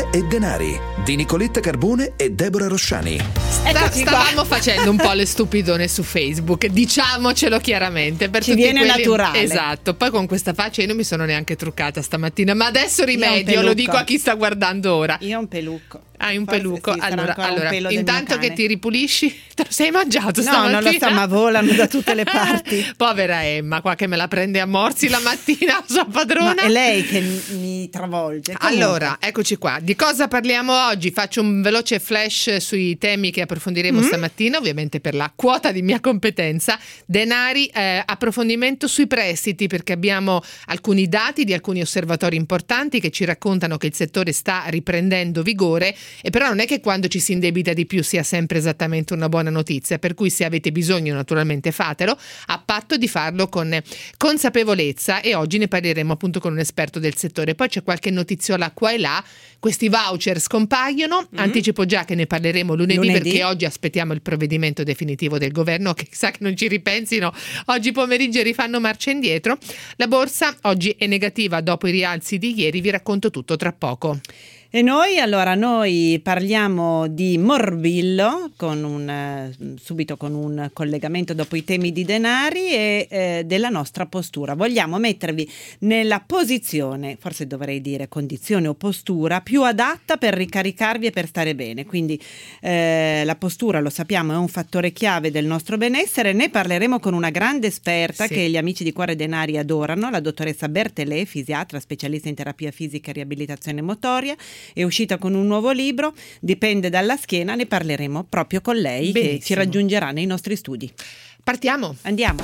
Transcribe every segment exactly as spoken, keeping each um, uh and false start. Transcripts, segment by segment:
Cuore e Denari di Nicoletta Carbone e Deborah Rosciani. Sta, stavamo facendo un po' le stupidone su Facebook, diciamocelo chiaramente, per ci tutti viene quelli... naturale. Esatto, poi con questa faccia io non mi sono neanche truccata stamattina, ma adesso rimedio, lo dico a chi sta guardando ora. Io ho un pelucco. Hai un Forse pelucco? sì, allora, allora un intanto che ti ripulisci, te lo sei mangiato no, stamattina? No, non lo so, ma volano da tutte le parti. Povera Emma, qua che me la prende a morsi la mattina, sua padrona. Ma è lei che mi travolge. Comunque. Allora, eccoci qua. Di cosa parliamo oggi? Faccio un veloce flash sui temi che approfondiremo mm. stamattina, ovviamente per la quota di mia competenza. Denari, eh, approfondimento sui prestiti, perché abbiamo alcuni dati di alcuni osservatori importanti che ci raccontano che il settore sta riprendendo vigore. E però non è che quando ci si indebita di più sia sempre esattamente una buona notizia, per cui se avete bisogno naturalmente fatelo, a patto di farlo con consapevolezza, e oggi ne parleremo appunto con un esperto del settore. Poi c'è qualche notiziola qua e là, questi voucher scompaiono, mm-hmm. anticipo già che ne parleremo lunedì, lunedì perché oggi aspettiamo il provvedimento definitivo del governo, che sa che non ci ripensino, oggi pomeriggio rifanno marcia indietro. La borsa oggi è negativa dopo i rialzi di ieri, vi racconto tutto tra poco. E noi, allora, noi parliamo di morbillo con un, eh, subito con un collegamento dopo i temi di denari e eh, della nostra postura. Vogliamo mettervi nella posizione, forse dovrei dire condizione o postura, più adatta per ricaricarvi e per stare bene. Quindi eh, la postura, lo sappiamo, è un fattore chiave del nostro benessere. Ne parleremo con una grande esperta sì. che gli amici di Cuore e Denari adorano, la dottoressa Bertelè, fisiatra, specialista in terapia fisica e riabilitazione motoria. È uscita con un nuovo libro, Dipende dalla schiena, ne parleremo proprio con lei. Benissimo. Che ci raggiungerà nei nostri studi. Partiamo. Andiamo.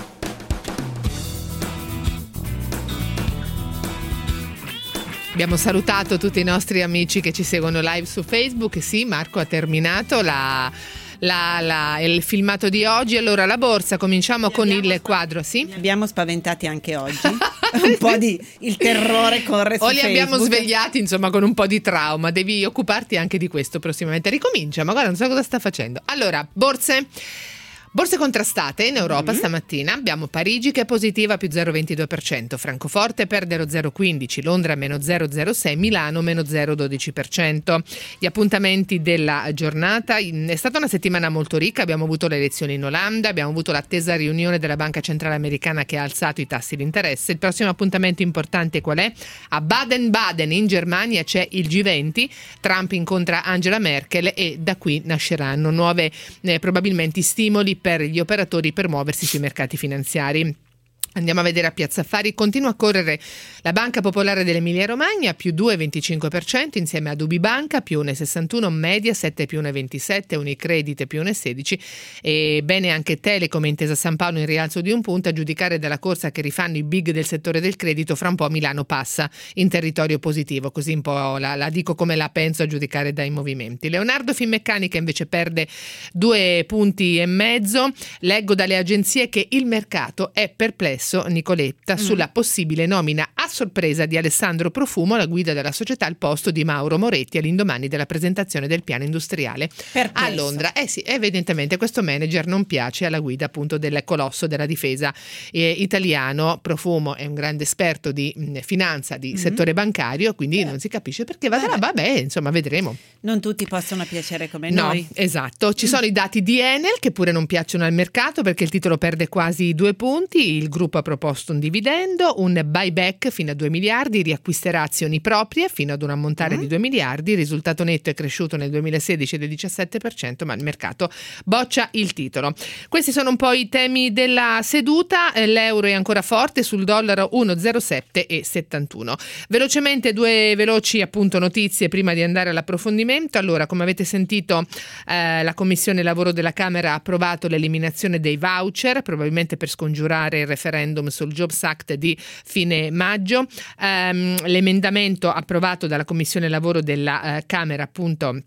Abbiamo salutato tutti i nostri amici che ci seguono live su Facebook. Sì, Marco ha terminato la... La, la, il filmato di oggi. Allora la borsa, cominciamo con il quadro. Sì? Li abbiamo spaventati anche oggi. Un po' di il terrore corre su o li Facebook. Abbiamo svegliati insomma con un po' di trauma. Devi occuparti anche di questo prossimamente. Ricomincia, ma guarda, non so cosa sta facendo. Allora, borse Borse contrastate in Europa mm-hmm. stamattina. Abbiamo Parigi che è positiva più zero virgola ventidue per cento, Francoforte perde lo zero virgola quindici per cento, Londra meno zero virgola zero sei per cento, Milano meno zero virgola dodici per cento. Gli appuntamenti della giornata: è stata una settimana molto ricca, abbiamo avuto le elezioni in Olanda, abbiamo avuto l'attesa riunione della Banca Centrale Americana che ha alzato i tassi di interesse. Il prossimo appuntamento importante qual è? A Baden-Baden in Germania c'è il G venti, Trump incontra Angela Merkel e da qui nasceranno nuove eh, probabilmente stimoli per gli operatori per muoversi sui mercati finanziari. Andiamo a vedere a Piazza Affari, continua a correre la Banca Popolare dell'Emilia Romagna più due virgola venticinque per cento insieme ad Ubibanca più uno virgola sessantuno, Mediaset più uno virgola ventisette, Unicredit più uno virgola sedici e bene anche Telecom e Intesa San Paolo in rialzo di un punto, a giudicare dalla corsa che rifanno i big del settore del credito. Fra un po' Milano passa in territorio positivo, così un po' la, la dico come la penso a giudicare dai movimenti. Leonardo Finmeccanica invece perde due punti e mezzo. Leggo dalle agenzie che il mercato è perplesso, Nicoletta, mm. sulla possibile nomina a sorpresa di Alessandro Profumo alla guida della società al posto di Mauro Moretti all'indomani della presentazione del piano industriale Perplesso. a Londra. Eh sì, evidentemente questo manager non piace alla guida appunto del colosso della difesa eh, italiano. Profumo è un grande esperto di mh, finanza, di mm. settore bancario, quindi eh. non si capisce perché va là, vabbè, insomma, vedremo. Non tutti possono piacere come no, noi. Esatto. Ci mm. sono i dati di Enel che pure non piacciono al mercato perché il titolo perde quasi due punti. Il gruppo ha proposto un dividendo, un buyback fino a due miliardi, riacquisterà azioni proprie fino ad un ammontare mm. di due miliardi. Il risultato netto è cresciuto nel duemilasedici del diciassette per cento, ma il mercato boccia il titolo. Questi sono un po' i temi della seduta. L'euro è ancora forte, sul dollaro uno virgola zero sette e settantuno. Velocemente due veloci appunto notizie prima di andare all'approfondimento. Allora, come avete sentito, eh, la Commissione Lavoro della Camera ha approvato l'eliminazione dei voucher, probabilmente per scongiurare il referendum sul Jobs Act di fine maggio. Um, l'emendamento approvato dalla Commissione Lavoro della uh, Camera appunto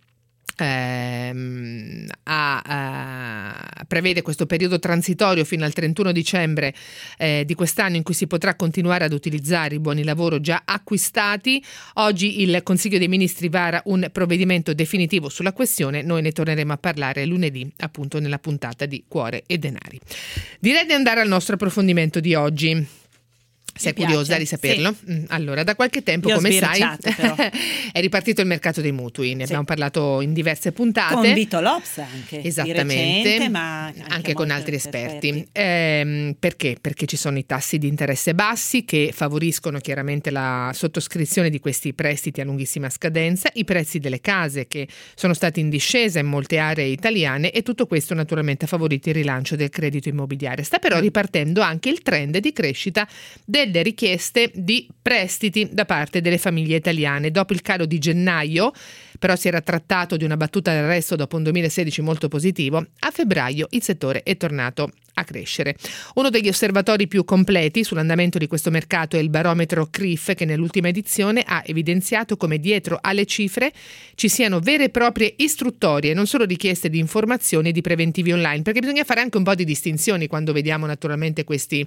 Ehm, a, a, prevede questo periodo transitorio fino al trentuno dicembre eh, di quest'anno in cui si potrà continuare ad utilizzare i buoni lavoro già acquistati. Oggi il Consiglio dei Ministri vara un provvedimento definitivo sulla questione. Noi ne torneremo a parlare lunedì appunto nella puntata di Cuore e Denari. Direi di andare al nostro approfondimento di oggi. Sei Mi curiosa piace, di saperlo? sì. Mm, Allora, da qualche tempo, Io ho come sai, sbirciato, però. è ripartito il mercato dei mutui. Ne Sì. abbiamo parlato in diverse puntate. Con Vito Lops anche, Esattamente, di recente, ma anche, anche con molti altri esperti. esperti. Ehm, perché? Perché ci sono i tassi di interesse bassi che favoriscono chiaramente la sottoscrizione di questi prestiti a lunghissima scadenza, i prezzi delle case che sono stati in discesa in molte aree italiane, e tutto questo naturalmente ha favorito il rilancio del credito immobiliare. Sta però ripartendo anche il trend di crescita delle richieste di prestiti da parte delle famiglie italiane. Dopo il calo di gennaio, però si era trattato di una battuta d'arresto dopo un duemilasedici molto positivo, a febbraio il settore è tornato a crescere. Uno degli osservatori più completi sull'andamento di questo mercato è il barometro C R I F, che nell'ultima edizione ha evidenziato come dietro alle cifre ci siano vere e proprie istruttorie, non solo richieste di informazioni e di preventivi online, perché bisogna fare anche un po' di distinzioni quando vediamo naturalmente questi,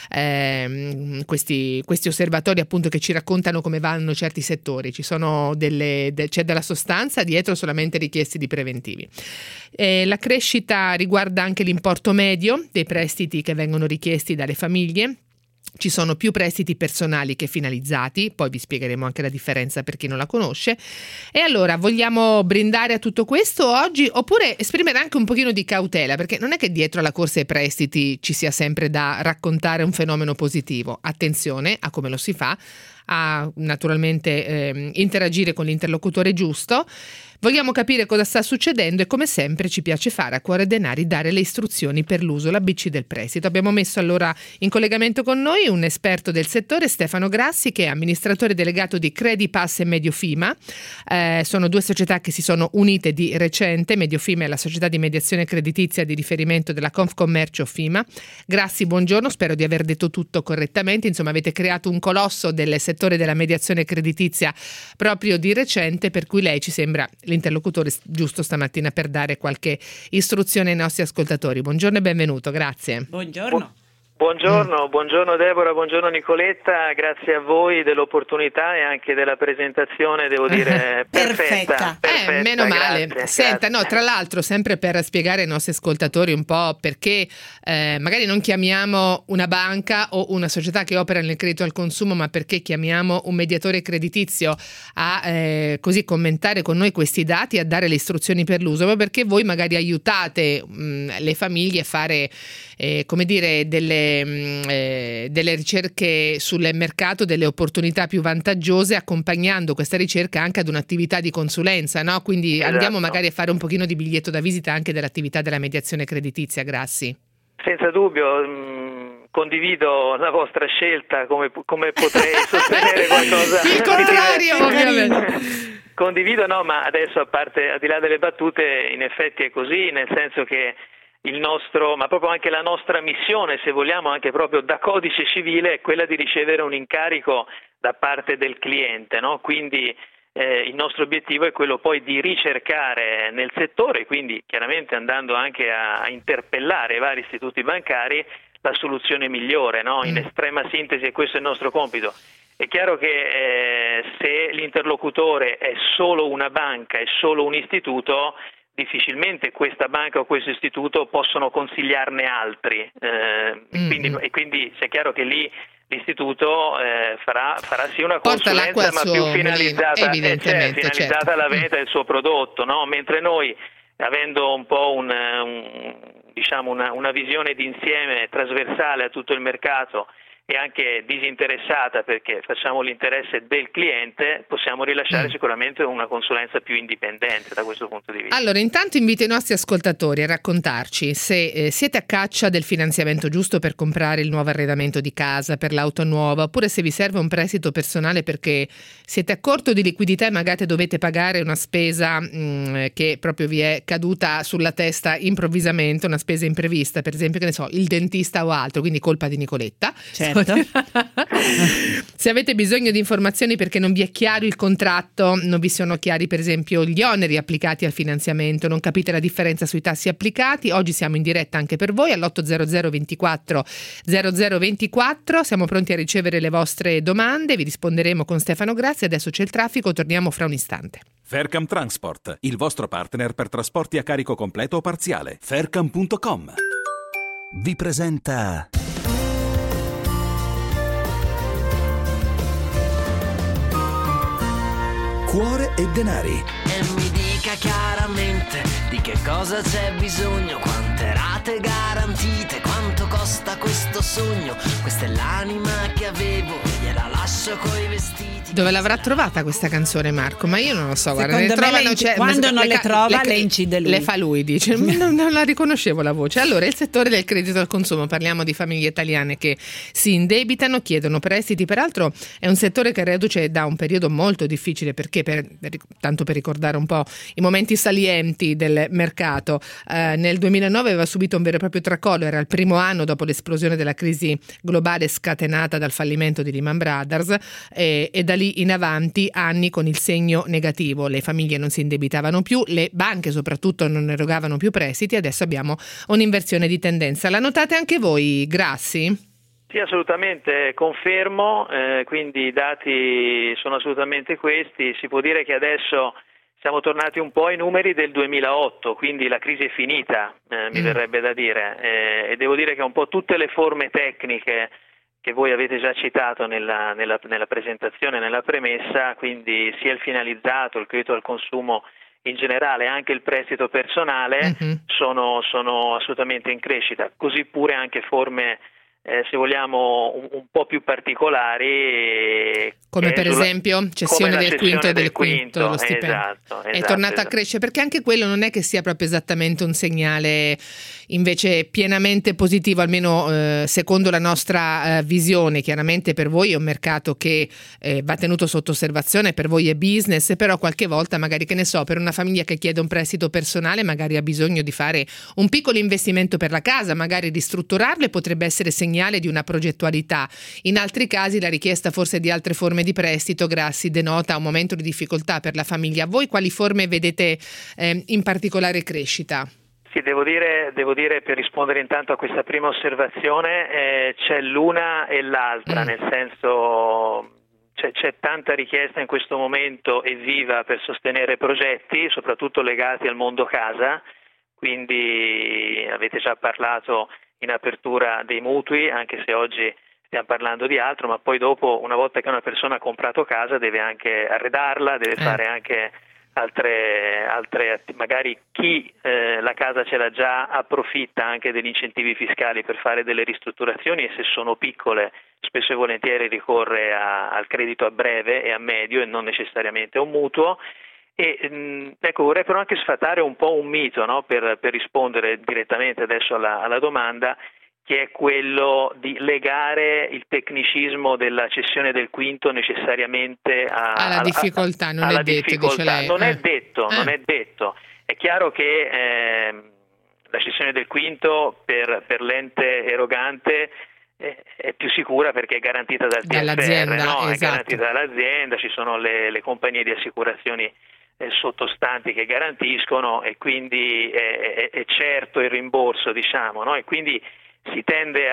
ehm, questi, questi osservatori appunto che ci raccontano come vanno certi settori. Ci sono delle, de, c'è della sostanza dietro, solamente richieste di preventivi. Eh, la crescita riguarda anche l'importo medio dei prestiti che vengono richiesti dalle famiglie. Ci sono più prestiti personali che finalizzati, poi vi spiegheremo anche la differenza per chi non la conosce. E allora, vogliamo brindare a tutto questo oggi, oppure esprimere anche un pochino di cautela, perché non è che dietro alla corsa ai prestiti ci sia sempre da raccontare un fenomeno positivo. Attenzione a come lo si fa, a naturalmente eh, interagire con l'interlocutore giusto. Vogliamo capire cosa sta succedendo e, come sempre, ci piace fare a cuore denari dare le istruzioni per l'uso, l'A B C del prestito. Abbiamo messo allora in collegamento con noi un esperto del settore, Stefano Grassi, che è amministratore delegato di Credipass e Mediofima. Eh, sono due società che si sono unite di recente. Mediofima è la società di mediazione creditizia di riferimento della Confcommercio Fima. Grassi, buongiorno, spero di aver detto tutto correttamente. Insomma, avete creato un colosso del settore della mediazione creditizia proprio di recente, per cui lei ci sembra l'interlocutore giusto stamattina per dare qualche istruzione ai nostri ascoltatori. Buongiorno e benvenuto, grazie. Buongiorno. Buongiorno, buongiorno Deborah, buongiorno Nicoletta, grazie a voi dell'opportunità e anche della presentazione, devo dire, perfetta. Perfetta. perfetta Eh, meno male. grazie, Senta, grazie. no, tra l'altro, sempre per spiegare ai nostri ascoltatori un po' perché eh, magari non chiamiamo una banca o una società che opera nel credito al consumo, ma perché chiamiamo un mediatore creditizio a eh, così commentare con noi questi dati e a dare le istruzioni per l'uso, proprio perché voi magari aiutate mh, le famiglie a fare, eh, come dire, delle Eh, delle ricerche sul mercato, delle opportunità più vantaggiose, accompagnando questa ricerca anche ad un'attività di consulenza, no? Quindi Esatto. Andiamo magari a fare un pochino di biglietto da visita anche dell'attività della mediazione creditizia. Grassi. Senza dubbio, mh, condivido la vostra scelta, come, come potrei sostenere qualcosa. Il contrario, ovviamente. Condivido, no, ma adesso, a parte, al di là delle battute, in effetti è così, nel senso che il nostro, ma proprio anche la nostra missione, se vogliamo, anche proprio da codice civile, è quella di ricevere un incarico da parte del cliente, no? Quindi eh, il nostro obiettivo è quello poi di ricercare nel settore, quindi chiaramente andando anche a interpellare i vari istituti bancari, la soluzione migliore, no? In estrema sintesi, e questo è il nostro compito. È chiaro che eh, se l'interlocutore è solo una banca, è solo un istituto, difficilmente questa banca o questo istituto possono consigliarne altri, eh, mm-hmm. quindi, e quindi è chiaro che lì l'istituto eh, farà, farà sì una Porta consulenza, ma più finalizzata, mulino, eh, cioè, finalizzata certo. alla vendita del suo prodotto, no? Mentre noi, avendo un po' un, un, diciamo una, una visione d'insieme trasversale a tutto il mercato e anche disinteressata, perché facciamo l'interesse del cliente, possiamo rilasciare mm. sicuramente una consulenza più indipendente da questo punto di vista. Allora, intanto invito i nostri ascoltatori a raccontarci se eh, siete a caccia del finanziamento giusto per comprare il nuovo arredamento di casa, per l'auto nuova, oppure se vi serve un prestito personale perché siete a corto di liquidità e magari dovete pagare una spesa mh, che proprio vi è caduta sulla testa improvvisamente, una spesa imprevista, per esempio, che ne so, il dentista o altro, quindi colpa di Nicoletta. Certo. Se avete bisogno di informazioni perché non vi è chiaro il contratto, non vi sono chiari per esempio gli oneri applicati al finanziamento, non capite la differenza sui tassi applicati, oggi siamo in diretta anche per voi all'otto zero zero ventiquattro zero zero ventiquattro, siamo pronti a ricevere le vostre domande, vi risponderemo con Stefano Grassi. Adesso c'è il traffico, torniamo fra un istante. Faircam Transport, il vostro partner per trasporti a carico completo o parziale. Faircam punto com vi presenta cuore e denari. E mi dica chiaramente di che cosa c'è bisogno, quante rate garantite, quanto costa questo sogno. Questa è l'anima che avevo, gliela lascio coi vestiti. Dove l'avrà trovata questa canzone, Marco? Ma io non lo so, guarda, Secondo ne me trovano, le inci- cioè, quando non le ca- trova, le, le incide lui. Le fa lui, dice. non, non la riconoscevo la voce. Allora, il settore del credito al consumo, parliamo di famiglie italiane che si indebitano, chiedono prestiti. Peraltro è un settore che reduce da un periodo molto difficile, perché per, tanto per ricordare un po' i momenti salienti del mercato, eh, nel duemilanove aveva subito un vero e proprio tracollo, era il primo anno dopo l'esplosione della crisi globale scatenata dal fallimento di Lehman Brothers, e, e da lì in avanti anni con il segno negativo. Le famiglie non si indebitavano più, le banche soprattutto non erogavano più prestiti. Adesso abbiamo un'inversione di tendenza. La notate anche voi, Grassi? Sì, assolutamente, confermo, eh, quindi i dati sono assolutamente questi. Si può dire che adesso siamo tornati un po' ai numeri del duemilaotto, quindi la crisi è finita, eh, mi mm. verrebbe da dire, eh, e devo dire che un po' tutte le forme tecniche che voi avete già citato nella, nella, nella presentazione, nella premessa, quindi sia il finalizzato, il credito al consumo in generale, anche il prestito personale, mm-hmm. sono, sono assolutamente in crescita, così pure anche forme, eh, se vogliamo, un, un po' più particolari. Come per sulla, esempio cessione del quinto e del quinto, dello stipendio. Esatto, esatto, è tornata esatto. a crescere, perché anche quello non è che sia proprio esattamente un segnale invece pienamente positivo, almeno eh, secondo la nostra eh, visione. Chiaramente per voi è un mercato che eh, va tenuto sotto osservazione, per voi è business, però qualche volta magari, che ne so, per una famiglia che chiede un prestito personale magari ha bisogno di fare un piccolo investimento per la casa, magari ristrutturarlo, e potrebbe essere segnale di una progettualità. In altri casi la richiesta forse di altre forme di prestito, Grassi, denota un momento di difficoltà per la famiglia. Voi quali forme vedete eh, in particolare crescita? Sì, devo dire, devo dire per rispondere intanto a questa prima osservazione, eh, c'è l'una e l'altra, mm. nel senso c'è, c'è tanta richiesta in questo momento e viva per sostenere progetti, soprattutto legati al mondo casa, quindi avete già parlato in apertura dei mutui, anche se oggi stiamo parlando di altro, ma poi dopo, una volta che una persona ha comprato casa, deve anche arredarla, deve eh. fare anche altre, altre magari chi eh, la casa ce l'ha già approfitta anche degli incentivi fiscali per fare delle ristrutturazioni, e se sono piccole spesso e volentieri ricorre a, al credito a breve e a medio e non necessariamente a un mutuo. E mh, ecco, vorrei però anche sfatare un po' un mito, no? per, per rispondere direttamente adesso alla, alla domanda, che è quello di legare il tecnicismo della cessione del quinto necessariamente a, alla difficoltà, non alla è detto, difficoltà. dice lei. Non eh. è detto, eh. non è detto. È chiaro che eh, la cessione del quinto per, per l'ente erogante eh, è più sicura perché è garantita dal T F R, dall'azienda, no? Esatto. È garantita dall'azienda, ci sono le, le compagnie di assicurazioni eh, sottostanti che garantiscono, e quindi è, è, è certo il rimborso, diciamo, no? E quindi si tende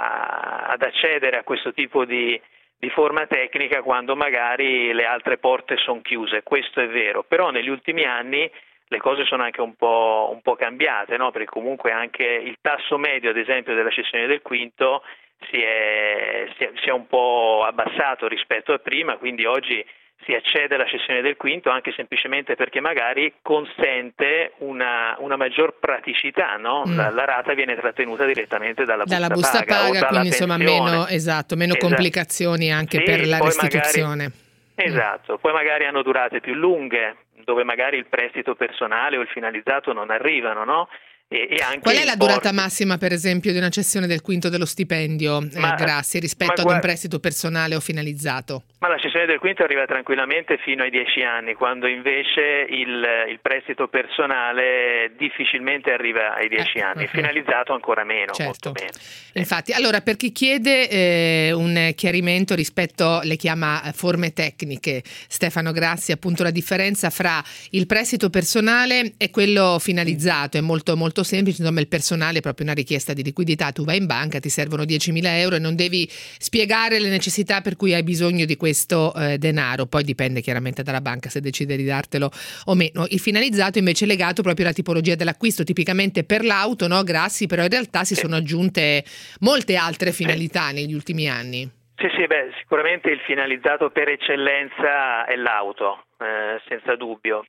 a, ad accedere a questo tipo di, di forma tecnica quando magari le altre porte sono chiuse. Questo è vero, però negli ultimi anni le cose sono anche un po', un po' cambiate, no? Perché comunque anche il tasso medio, ad esempio, della cessione del quinto si è, si è, si è un po' abbassato rispetto a prima, quindi oggi si accede alla cessione del quinto anche semplicemente perché magari consente una, una maggior praticità, no? Mm. La, la rata viene trattenuta direttamente dalla, dalla busta, busta paga, paga, o dalla quindi insomma pensione. meno, esatto, meno Esatto. complicazioni anche Sì, per la poi restituzione. Magari, esatto, poi magari hanno durate più lunghe, dove magari il prestito personale o il finalizzato non arrivano, no? E, e anche Qual è la durata importi. massima, per esempio, di una cessione del quinto dello stipendio, eh, Ma- Grassi, rispetto ma ad guarda- un prestito personale o finalizzato? Ma la cessione del quinto arriva tranquillamente fino ai dieci anni, quando invece il, il prestito personale difficilmente arriva ai dieci Eh, anni, il uh-huh. finalizzato ancora meno, Certo. molto meno. Sì. Infatti, allora, per chi chiede eh, un chiarimento rispetto, le chiama eh, forme tecniche, Stefano Grassi, appunto la differenza fra il prestito personale e quello finalizzato è molto molto semplice. Insomma, il personale è proprio una richiesta di liquidità, tu vai in banca, ti servono diecimila euro e non devi spiegare le necessità per cui hai bisogno di questo eh, denaro, poi dipende chiaramente dalla banca se decide di dartelo o meno. Il finalizzato invece è legato proprio alla tipologia dell'acquisto, tipicamente per l'auto, no, Grassi, però in realtà si sono aggiunte molte altre finalità negli ultimi anni. Sì, sì, beh, sicuramente il finalizzato per eccellenza è l'auto, eh, senza dubbio,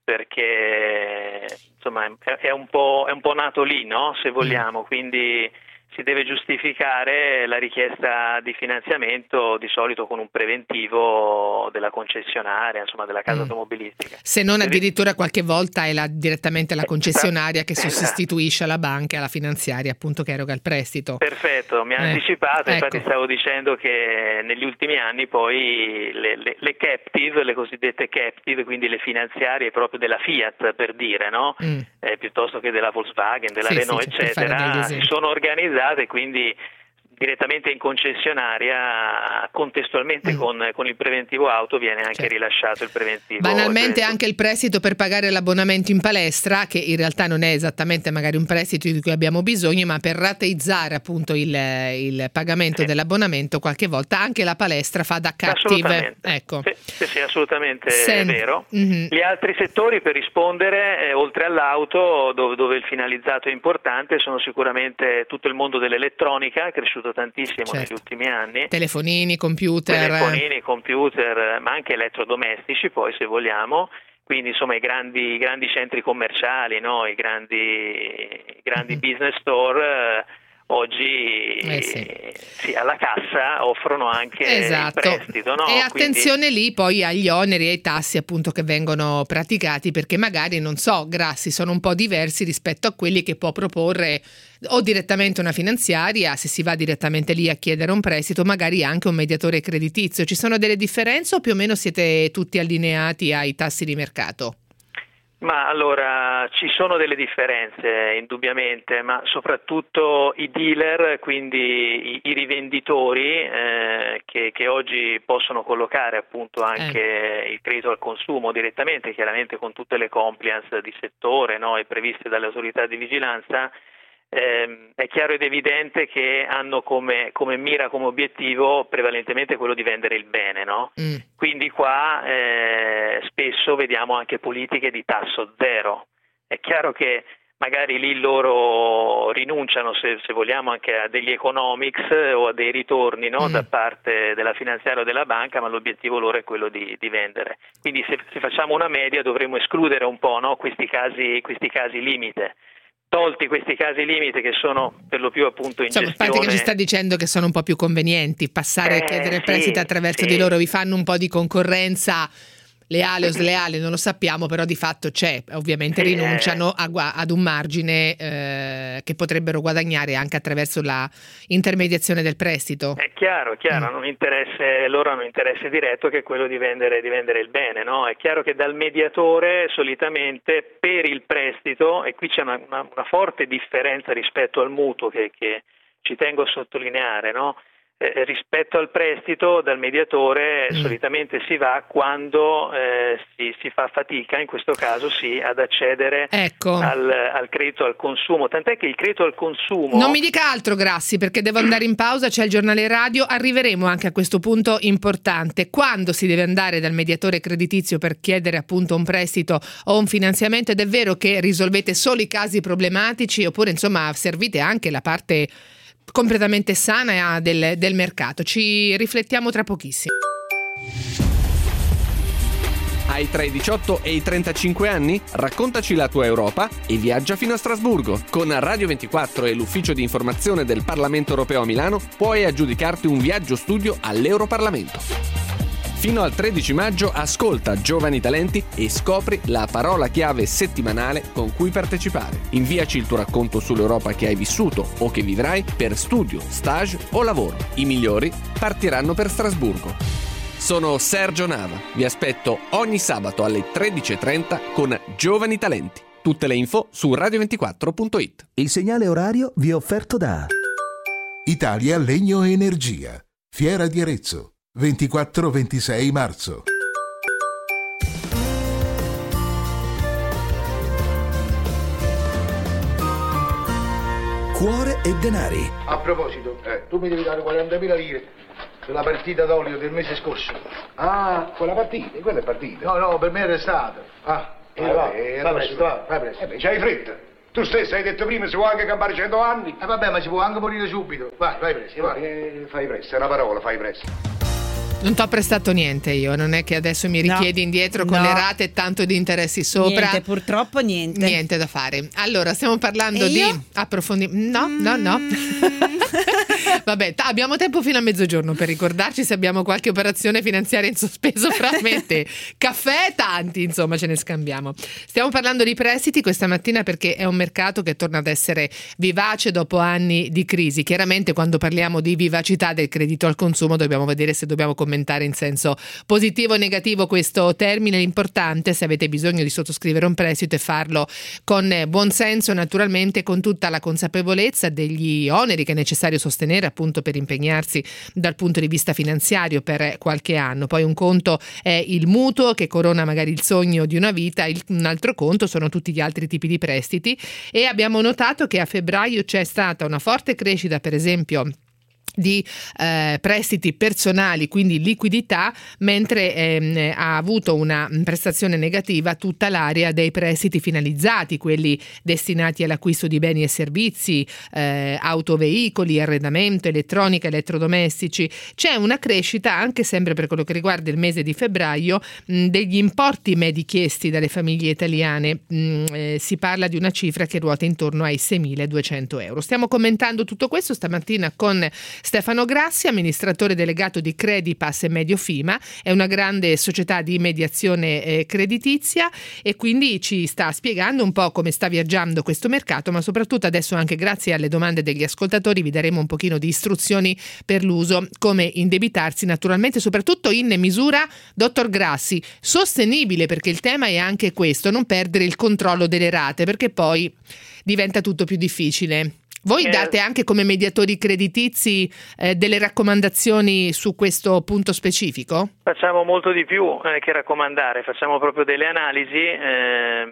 perché insomma è, è, un po', è un po' nato lì, no? Se vogliamo, quindi si deve giustificare la richiesta di finanziamento di solito con un preventivo della concessionaria, insomma della casa mm. automobilistica. Se non addirittura qualche volta è la, direttamente la concessionaria che sostituisce alla banca e alla finanziaria appunto che eroga il prestito. Perfetto, mi ha eh, anticipato, infatti ecco. Stavo dicendo che negli ultimi anni poi le, le, le captive, le cosiddette captive, quindi le finanziarie proprio della Fiat per dire, no? Mm. Eh, piuttosto che della Volkswagen, della sì, Renault, sì, eccetera, si sono organizzate e quindi direttamente in concessionaria contestualmente mm. con, con il preventivo auto viene anche certo. rilasciato il preventivo. Banalmente il preventivo. Anche il prestito per pagare l'abbonamento in palestra, che in realtà non è esattamente magari un prestito di cui abbiamo bisogno, ma per rateizzare appunto il, il pagamento sì. dell'abbonamento qualche volta anche la palestra fa da captive. Ecco. Sì, sì, sì, assolutamente Sen- è vero. Mm-hmm. Gli altri settori per rispondere, eh, oltre all'auto, dove, dove il finalizzato è importante, sono sicuramente tutto il mondo dell'elettronica, cresciuto tantissimo certo. negli ultimi anni, telefonini, computer telefonini, computer, ma anche elettrodomestici poi se vogliamo, quindi insomma i grandi, i grandi centri commerciali, no? I grandi, i grandi mm-hmm. business store eh, oggi eh sì. sì, alla cassa offrono anche esatto. il prestito, no? E attenzione Quindi... lì poi agli oneri e ai tassi appunto che vengono praticati, perché magari non so, grassi sono un po' diversi rispetto a quelli che può proporre o direttamente una finanziaria, se si va direttamente lì a chiedere un prestito, magari anche un mediatore creditizio. Ci sono delle differenze o più o meno siete tutti allineati ai tassi di mercato? Ma allora ci sono delle differenze indubbiamente, ma soprattutto i dealer, quindi i, i rivenditori eh, che, che oggi possono collocare appunto anche eh. il credito al consumo direttamente, chiaramente con tutte le compliance di settore, no, e previste dalle autorità di vigilanza. Eh, è chiaro ed evidente che hanno come, come mira, come obiettivo prevalentemente quello di vendere il bene, no? Mm. Quindi qua eh, spesso vediamo anche politiche di tasso zero. È chiaro che magari lì loro rinunciano, se, se vogliamo, anche a degli economics o a dei ritorni, no? mm. da parte della finanziaria o della banca, ma l'obiettivo loro è quello di, di vendere. Quindi se, se facciamo una media dovremmo escludere un po', no? questi casi, questi casi limite. Tolti questi casi limite che sono per lo più appunto in Insomma, gestione. A parte che ci sta dicendo che sono un po' più convenienti passare eh, a chiedere sì, prestiti attraverso sì. di loro, vi fanno un po' di concorrenza leale o sleale, non lo sappiamo, però di fatto c'è, ovviamente sì, rinunciano eh. a, ad un margine eh, che potrebbero guadagnare anche attraverso la intermediazione del prestito. È chiaro, è chiaro, mm. hanno un interesse, loro hanno un interesse diretto che è quello di vendere, di vendere il bene, no? È chiaro che dal mediatore solitamente per il prestito, e qui c'è una, una, una forte differenza rispetto al mutuo che, che ci tengo a sottolineare, no? Eh, rispetto al prestito dal mediatore mm. solitamente si va quando eh, si, si fa fatica, in questo caso sì, ad accedere ecco. al, al credito al consumo, tant'è che il credito al consumo... Non mi dica altro Grassi, perché devo andare in pausa, c'è il giornale radio, arriveremo anche a questo punto importante. Quando si deve andare dal mediatore creditizio per chiedere appunto un prestito o un finanziamento, ed è vero che risolvete solo i casi problematici oppure insomma servite anche la parte completamente sana del, del mercato. Ci riflettiamo tra pochissimo. Hai tra i diciotto e i trentacinque anni? Raccontaci la tua Europa e viaggia fino a Strasburgo. Con Radio ventiquattro e l'ufficio di informazione del Parlamento Europeo a Milano puoi aggiudicarti un viaggio studio all'Europarlamento. Fino al tredici maggio ascolta Giovani Talenti e scopri la parola chiave settimanale con cui partecipare. Inviaci il tuo racconto sull'Europa che hai vissuto o che vivrai per studio, stage o lavoro. I migliori partiranno per Strasburgo. Sono Sergio Nava. Vi aspetto ogni sabato alle tredici e trenta con Giovani Talenti. Tutte le info su radio ventiquattro punto it. Il segnale orario vi è offerto da Italia Legno e Energia. Fiera di Arezzo. ventiquattro ventisei marzo. Cuore e denari. A proposito, eh, tu mi devi dare quarantamila lire per la partita d'olio del mese scorso. Ah, quella partita? Quella è partita? No, no, per me era stata. Ah, e eh, va, eh, fai presto, va, fai presto. Eh beh, c'hai fretta. Tu stesso hai detto prima si può anche campare cento anni. Eh vabbè, ma si può anche morire subito. Vai, fai presto, vai. Eh, fai presto, è una parola, fai presto. Non ti ho prestato niente io, non è che adesso mi richiedi no, indietro con no. le rate e tanto di interessi sopra. Niente, purtroppo niente. Niente da fare. Allora, stiamo parlando E di io? approfondimento. No, Mm. no, no. Vabbè, t- abbiamo tempo fino a mezzogiorno per ricordarci se abbiamo qualche operazione finanziaria in sospeso fra me e te. Caffè tanti, insomma, ce ne scambiamo. Stiamo parlando di prestiti questa mattina perché è un mercato che torna ad essere vivace dopo anni di crisi. Chiaramente quando parliamo di vivacità del credito al consumo dobbiamo vedere se dobbiamo commentare in senso positivo o negativo questo termine. L'importante, se avete bisogno di sottoscrivere un prestito, è farlo con buon senso, naturalmente con tutta la consapevolezza degli oneri che è necessario sostenere appunto per impegnarsi dal punto di vista finanziario per qualche anno. Poi un conto è il mutuo che corona magari il sogno di una vita, il, un altro conto sono tutti gli altri tipi di prestiti, e abbiamo notato che a febbraio c'è stata una forte crescita, per esempio di eh, prestiti personali, quindi liquidità, mentre ehm, ha avuto una prestazione negativa tutta l'area dei prestiti finalizzati, quelli destinati all'acquisto di beni e servizi, eh, autoveicoli, arredamento, elettronica, elettrodomestici. C'è una crescita anche sempre per quello che riguarda il mese di febbraio mh, degli importi medi chiesti dalle famiglie italiane. Mh, eh, si parla di una cifra che ruota intorno ai seimiladuecento euro. Stiamo commentando tutto questo stamattina con Stefano Grassi, amministratore delegato di Credipass e Mediofima, è una grande società di mediazione eh, creditizia, e quindi ci sta spiegando un po' come sta viaggiando questo mercato, ma soprattutto adesso, anche grazie alle domande degli ascoltatori, vi daremo un pochino di istruzioni per l'uso, come indebitarsi naturalmente, soprattutto in misura, dottor Grassi, sostenibile, perché il tema è anche questo, non perdere il controllo delle rate, perché poi diventa tutto più difficile. Voi Eh, date anche come mediatori creditizi eh, delle raccomandazioni su questo punto specifico? Facciamo molto di più eh, che raccomandare, facciamo proprio delle analisi, eh,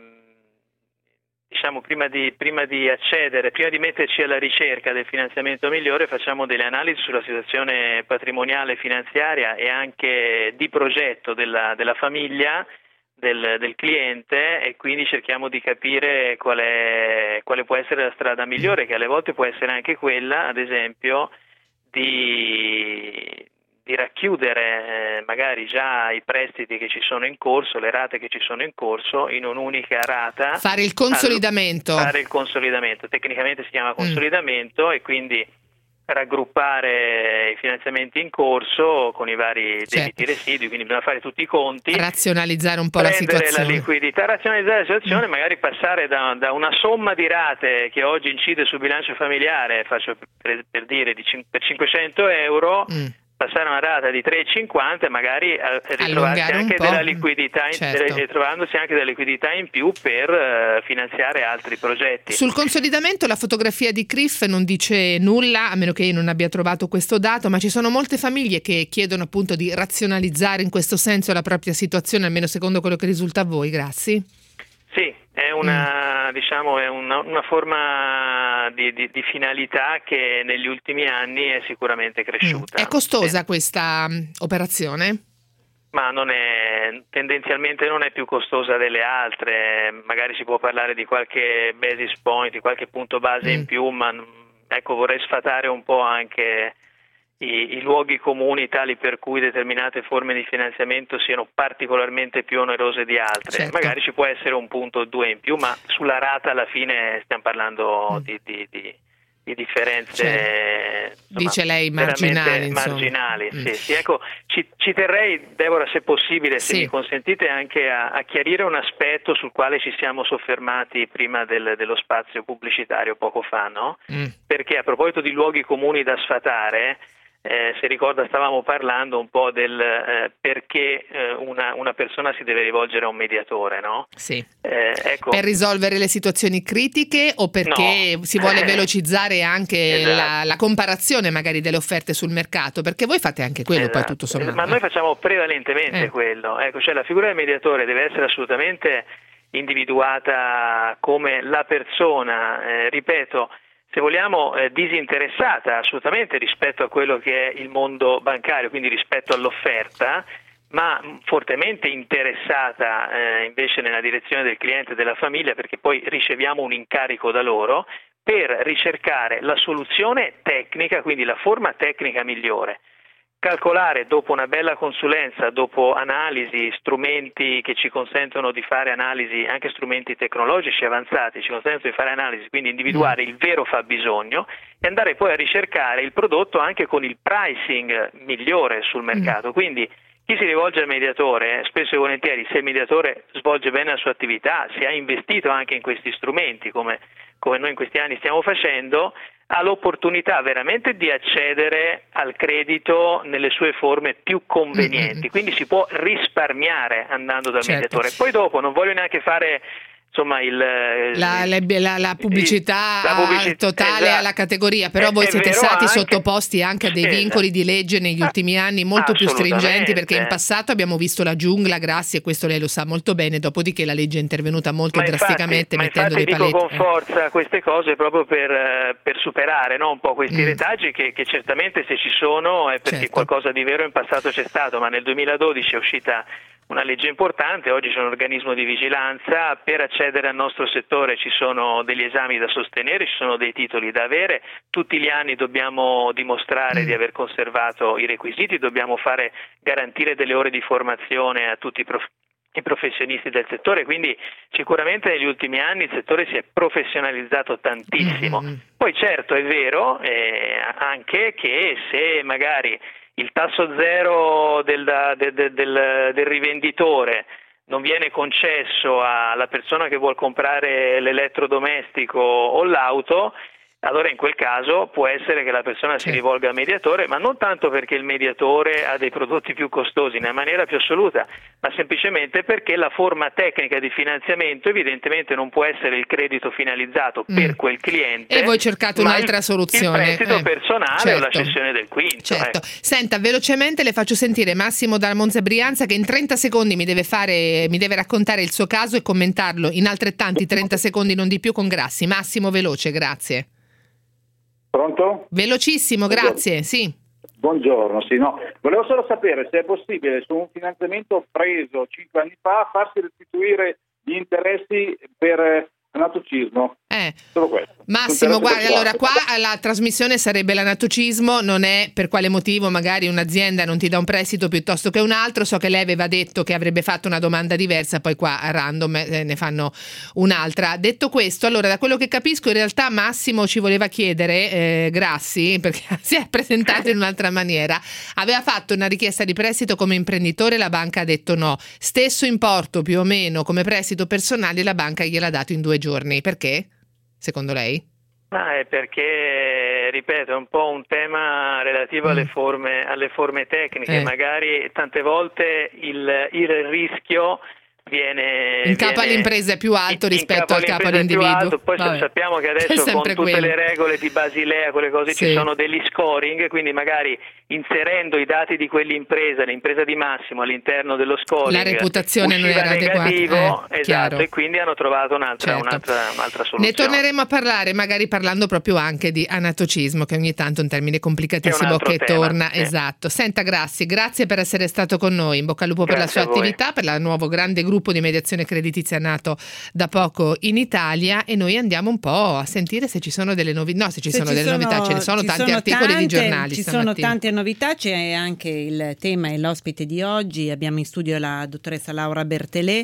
diciamo prima di, prima di accedere, prima di metterci alla ricerca del finanziamento migliore, facciamo delle analisi sulla situazione patrimoniale, finanziaria e anche di progetto della, della famiglia, Del, del cliente, e quindi cerchiamo di capire qual è, quale può essere la strada migliore, che alle volte può essere anche quella, ad esempio, di, di racchiudere eh, magari già i prestiti che ci sono in corso, le rate che ci sono in corso, in un'unica rata. Fare il consolidamento. Allora, fare il consolidamento, tecnicamente si chiama consolidamento, mm. e quindi raggruppare i finanziamenti in corso con i vari debiti certo. residui, quindi bisogna fare tutti i conti, razionalizzare un po' la prendere situazione, la liquidità, razionalizzare la situazione, mm. magari passare da, da una somma di rate che oggi incide sul bilancio familiare, faccio per, per dire di per cinquecento euro, mm. passare a una rata di tre virgola cinquanta, magari eh, ritrovarsi anche della liquidità, in, certo. ritrovandosi anche della liquidità in più per uh, finanziare altri progetti. Sul consolidamento la fotografia di C R I F non dice nulla, a meno che io non abbia trovato questo dato, ma ci sono molte famiglie che chiedono appunto di razionalizzare in questo senso la propria situazione, almeno secondo quello che risulta a voi. Grazie. Sì, è una, mm. diciamo, è una, una forma di, di, di finalità che negli ultimi anni è sicuramente cresciuta. Mm. È costosa sì. questa um, operazione? Ma non è, tendenzialmente non è più costosa delle altre, magari si può parlare di qualche basis point, di qualche punto base mm. in più, ma ecco, vorrei sfatare un po' anche I, i luoghi comuni tali per cui determinate forme di finanziamento siano particolarmente più onerose di altre. Certo. Magari ci può essere un punto o due in più, ma sulla rata alla fine stiamo parlando mm. di, di, di, di differenze, certo. insomma, dice lei marginali, marginali mm. sì, sì. Ecco, ci, ci terrei, Deborah, se possibile, se sì. mi consentite, anche a, a chiarire un aspetto sul quale ci siamo soffermati prima del, dello spazio pubblicitario poco fa, no? Mm. Perché a proposito di luoghi comuni da sfatare, Eh, se ricorda stavamo parlando un po' del eh, perché eh, una, una persona si deve rivolgere a un mediatore, no? Sì. Eh, ecco. Per risolvere le situazioni critiche o perché no. si vuole eh, velocizzare anche esatto. la, la comparazione magari delle offerte sul mercato? Perché voi fate anche quello, esatto. poi tutto sommato. Ma noi facciamo prevalentemente eh. quello. Ecco, cioè la figura del mediatore deve essere assolutamente individuata come la persona, eh, ripeto, se vogliamo, eh, disinteressata assolutamente rispetto a quello che è il mondo bancario, quindi rispetto all'offerta, ma fortemente interessata eh, invece nella direzione del cliente e della famiglia, perché poi riceviamo un incarico da loro per ricercare la soluzione tecnica, quindi la forma tecnica migliore. calcolare, dopo una bella consulenza, dopo analisi, strumenti che ci consentono di fare analisi, anche strumenti tecnologici avanzati, ci consentono di fare analisi, quindi individuare il vero fabbisogno e andare poi a ricercare il prodotto anche con il pricing migliore sul mercato. Quindi chi si rivolge al mediatore, spesso e volentieri, se il mediatore svolge bene la sua attività, si ha investito anche in questi strumenti, come, come noi in questi anni stiamo facendo, ha l'opportunità veramente di accedere al credito nelle sue forme più convenienti, quindi si può risparmiare andando dal certo. mediatore. Poi dopo non voglio neanche fare insomma il la, la, la pubblicità, la pubblicità totale esatto. alla categoria, però voi è siete stati anche, sottoposti anche a dei esatto. vincoli di legge negli ultimi anni molto più stringenti, perché in passato abbiamo visto la giungla grassi, e questo lei lo sa molto bene, dopodiché la legge è intervenuta molto ma drasticamente infatti, mettendo ma dei infatti paletti. Dico con forza queste cose proprio per, per superare, no, un po' questi mm. retaggi che, che certamente se ci sono è perché certo. qualcosa di vero in passato c'è stato, ma nel duemiladodici è uscita una legge importante, oggi c'è un organismo di vigilanza, per accedere al nostro settore ci sono degli esami da sostenere, ci sono dei titoli da avere, tutti gli anni dobbiamo dimostrare mm. di aver conservato i requisiti, dobbiamo fare garantire delle ore di formazione a tutti i prof- i professionisti del settore, quindi sicuramente negli ultimi anni il settore si è professionalizzato tantissimo. Mm. Poi certo è vero eh, anche che se magari il tasso zero del, del, del, del, del rivenditore non viene concesso alla persona che vuol comprare l'elettrodomestico o l'auto, allora in quel caso può essere che la persona si rivolga al mediatore, ma non tanto perché il mediatore ha dei prodotti più costosi nella maniera più assoluta, ma semplicemente perché la forma tecnica di finanziamento evidentemente non può essere il credito finalizzato mm. per quel cliente. E voi cercate un'altra il, soluzione. Il prestito eh. personale certo. o la cessione del quinto. Certo. Ecco. Senta, velocemente le faccio sentire Massimo da Monza Brianza, che in trenta secondi mi deve fare, mi deve raccontare il suo caso e commentarlo in altrettanti trenta secondi, non di più, con Grassi. Massimo, veloce, grazie. Pronto? Velocissimo, Buongiorno. grazie, sì. Buongiorno, sì, no. Volevo solo sapere se è possibile su un finanziamento preso cinque anni fa farsi restituire gli interessi per anatocismo. Eh. Solo questo. Massimo, guardi, allora qua la trasmissione sarebbe l'anatocismo, non è per quale motivo magari un'azienda non ti dà un prestito piuttosto che un altro. So che lei aveva detto che avrebbe fatto una domanda diversa, poi qua a random eh, ne fanno un'altra. Detto questo, allora da quello che capisco in realtà Massimo ci voleva chiedere, eh, Grassi, perché si è presentato in un'altra maniera, aveva fatto una richiesta di prestito come imprenditore, la banca ha detto no, stesso importo più o meno come prestito personale la banca gliel'ha dato in due giorni. Perché? Secondo lei? Ah, è perché, ripeto, è un po' un tema relativo mm. alle forme, alle forme tecniche, eh. magari tante volte il, il rischio viene in capo viene, all'impresa è più alto rispetto al capo all'individuo. Alto. Poi Vabbè. sappiamo che adesso con tutte quello. le regole di Basilea, quelle cose, sì. ci sono degli scoring, quindi magari inserendo i dati di quell'impresa, l'impresa di Massimo all'interno dello scoring, la reputazione non era negativo, adeguata. Eh, esatto, chiaro. e quindi hanno trovato un'altra, certo. un'altra, un'altra soluzione. Ne torneremo a parlare, magari parlando proprio anche di anatocismo, che ogni tanto è un termine complicatissimo che tema, torna. eh. Esatto. Senta Grassi, grazie per essere stato con noi, in bocca al lupo Grazie per la sua attività, per il nuovo grande gruppo di mediazione creditizia nato da poco in Italia, e noi andiamo un po' a sentire se ci sono delle novità. No, se ci se sono ci delle sono, novità, ce ne sono tanti sono articoli tante, di giornali. Ci stamattina. sono tante novità, c'è anche il tema e l'ospite di oggi. Abbiamo in studio la dottoressa Laura Bertelè,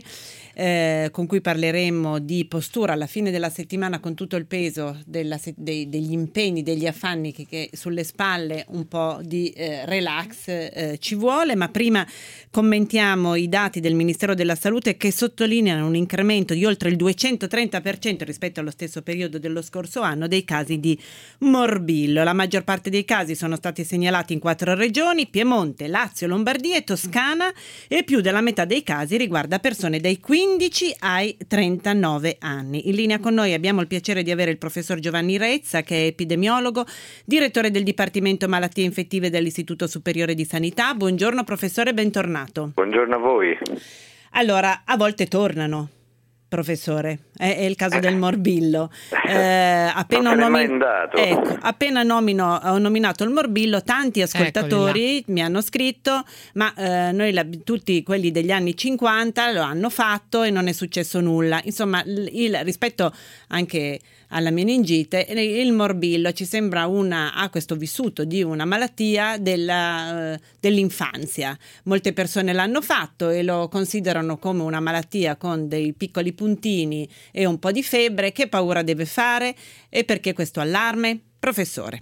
eh, con cui parleremo di postura alla fine della settimana, con tutto il peso della, dei, degli impegni, degli affanni che, che sulle spalle un po' di eh, relax eh, ci vuole. Ma prima commentiamo i dati del Ministero della Salute, che sottolineano un incremento di oltre il duecentotrenta per cento rispetto allo stesso periodo dello scorso anno dei casi di morbillo. La maggior parte dei casi sono stati segnalati in quattro regioni: Piemonte, Lazio, Lombardia e Toscana, e più della metà dei casi riguarda persone dai quindici ai trentanove anni. In linea con noi abbiamo il piacere di avere il professor Giovanni Rezza, che è epidemiologo, direttore del Dipartimento Malattie Infettive dell'Istituto Superiore di Sanità. Buongiorno professore, bentornato. Buongiorno a voi. Allora, a volte tornano, professore, è, è il caso del morbillo. Eh, appena, non nomi- è mai andato. Ecco, appena nomino, ho nominato il morbillo, tanti ascoltatori mi hanno scritto, ma eh, noi la, tutti quelli degli anni cinquanta lo hanno fatto e non è successo nulla. Insomma, il, il, rispetto anche alla meningite, il morbillo ci sembra una, ha questo vissuto di una malattia della, dell'infanzia. Molte persone l'hanno fatto e lo considerano come una malattia con dei piccoli puntini e un po' di febbre. Che paura deve fare e perché questo allarme? Professore.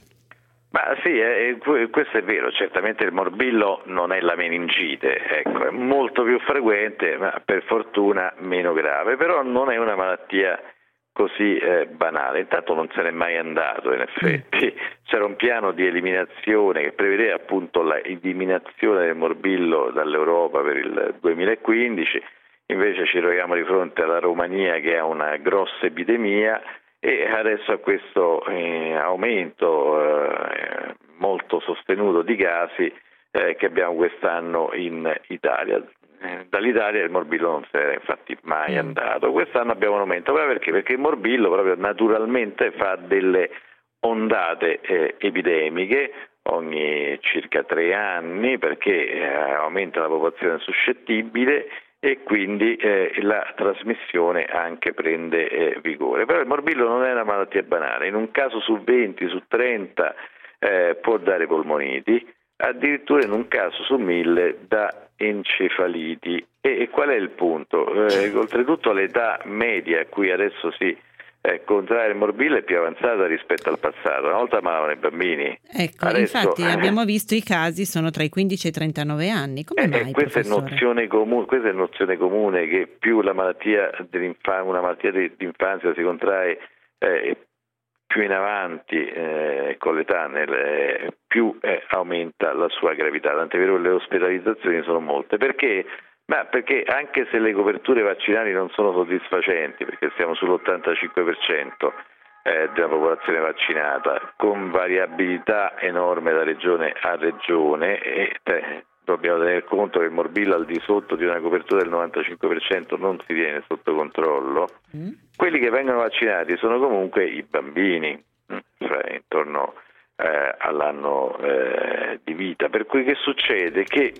Ma sì, eh, questo è vero, certamente il morbillo non è la meningite, ecco, è molto più frequente, ma per fortuna meno grave, però non è una malattia così eh, banale. Intanto non se n'è mai andato, in effetti c'era un piano di eliminazione che prevedeva appunto la eliminazione del morbillo dall'Europa per il duemilaquindici, invece ci troviamo di fronte alla Romania che ha una grossa epidemia e adesso a questo eh, aumento eh, molto sostenuto di casi eh, che abbiamo quest'anno in Italia. Dall'Italia il morbillo non si era infatti mai andato. Quest'anno abbiamo un aumento, però perché? Perché il morbillo proprio naturalmente fa delle ondate eh, epidemiche ogni circa tre anni perché eh, aumenta la popolazione suscettibile e quindi eh, la trasmissione anche prende eh, vigore. Però il morbillo non è una malattia banale, in un caso su venti, su trenta eh, può dare polmoniti, addirittura in un caso su mille da encefaliti. E, e qual è il punto? Eh, oltretutto l'età media a cui adesso si eh, contrae il morbillo è più avanzata rispetto al passato. Una volta malavano i bambini. Ecco, adesso, infatti eh, abbiamo visto i casi sono tra i quindici e i trentanove anni. Come eh, mai, questa è, nozione comune, questa è nozione comune che più la malattia dell'infanzia, una malattia di, d'infanzia si contrae eh, più in avanti eh, con l'età nel, più eh, aumenta la sua gravità, tant'è vero che le ospedalizzazioni sono molte. Perché? Ma perché anche se le coperture vaccinali non sono soddisfacenti, perché siamo sull'ottantacinque per cento eh, della popolazione vaccinata, con variabilità enorme da regione a regione, e eh, dobbiamo tener conto che il morbillo al di sotto di una copertura del novantacinque per cento non si tiene sotto controllo, mm. quelli che vengono vaccinati sono comunque i bambini, cioè intorno eh, all'anno eh, di vita, per cui che succede? Che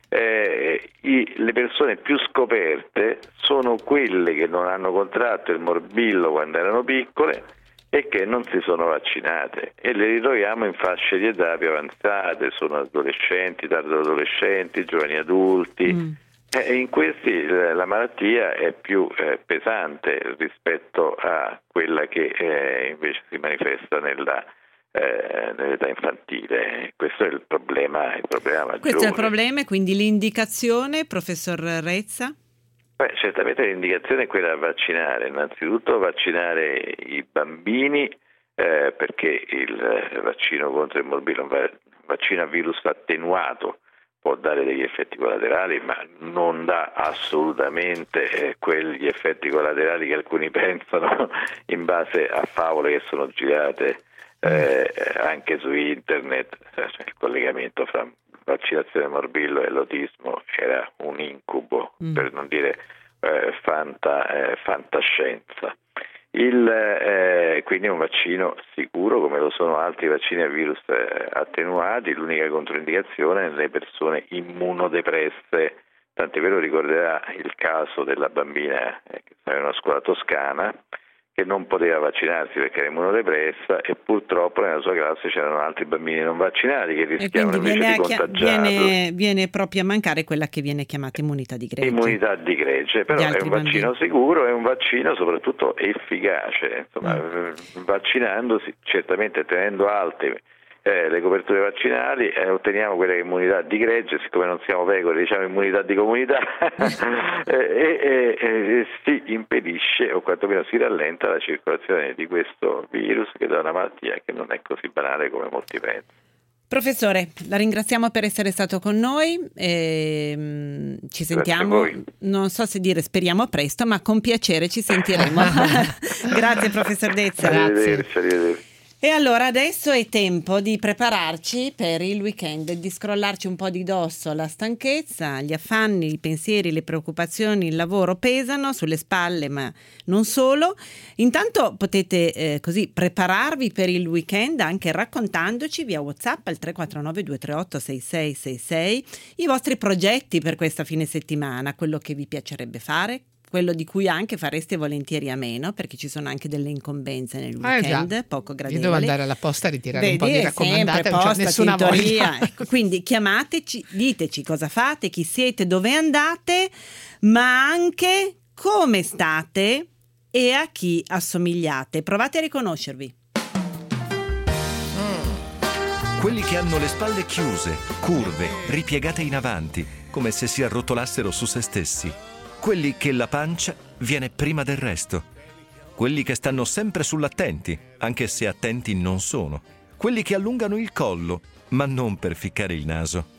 eh, i, le persone più scoperte sono quelle che non hanno contratto il morbillo quando erano piccole e che non si sono vaccinate, e le ritroviamo in fasce di età più avanzate, sono adolescenti, tardo-adolescenti, giovani adulti, mm. e in questi la malattia è più eh, pesante rispetto a quella che eh, invece si manifesta nella, eh, nell'età infantile. Questo è il problema, il problema maggiore. Questo è il problema, e quindi l'indicazione, professor Rezza? Beh, certamente l'indicazione è quella di vaccinare, innanzitutto vaccinare i bambini eh, perché il vaccino contro il morbillo, un vaccino a virus attenuato, può dare degli effetti collaterali, ma non dà assolutamente eh, quegli effetti collaterali che alcuni pensano in base a favole che sono girate eh, anche su internet. Cioè, il collegamento fra vaccinazione morbillo e l'autismo era un incubo, mm. per non dire eh, fanta, eh, fantascienza. Il, eh, quindi è un vaccino sicuro, come lo sono altri vaccini a virus eh, attenuati. L'unica controindicazione è nelle persone immunodepresse, tant'è vero ricorderà il caso della bambina eh, che stava in una scuola toscana che non poteva vaccinarsi perché era immunodepressa, e purtroppo nella sua classe c'erano altri bambini non vaccinati che rischiavano invece viene di contagiarlo. Viene, viene proprio a mancare quella che viene chiamata immunità di gregge. Immunità di gregge, però è un vaccino bambini. sicuro, è un vaccino soprattutto efficace. Insomma, mm. vaccinandosi, certamente tenendo alte eh, le coperture vaccinali, eh, otteniamo quella che è immunità di gregge, siccome non siamo pecore, diciamo immunità di comunità, e, e, e si impedisce, o quantomeno si rallenta, la circolazione di questo virus, che è una malattia che non è così banale come molti pensano. Professore, la ringraziamo per essere stato con noi, e, ci sentiamo, non so se dire speriamo presto, ma con piacere ci sentiremo. Grazie professor Dezza. Arrivederci, arrivederci. E allora adesso è tempo di prepararci per il weekend, di scrollarci un po' di dosso la stanchezza, gli affanni, i pensieri, le preoccupazioni, il lavoro pesano sulle spalle, ma non solo. Intanto potete eh, così prepararvi per il weekend anche raccontandoci via WhatsApp al tre quattro nove due tre otto sei sei sei sei i vostri progetti per questa fine settimana, quello che vi piacerebbe fare, quello di cui anche fareste volentieri a meno, perché ci sono anche delle incombenze nel weekend, eh poco gradevoli. Io devo andare alla posta a ritirare Vedi, un po' di raccomandate, non c'ho nessuna voglia. Ecco, quindi chiamateci, diteci cosa fate, chi siete, dove andate, ma anche come state e a chi assomigliate. Provate a riconoscervi. Quelli che hanno le spalle chiuse, curve, ripiegate in avanti, come se si arrotolassero su se stessi. Quelli che la pancia viene prima del resto. Quelli che stanno sempre sull'attenti, anche se attenti non sono. Quelli che allungano il collo, ma non per ficcare il naso.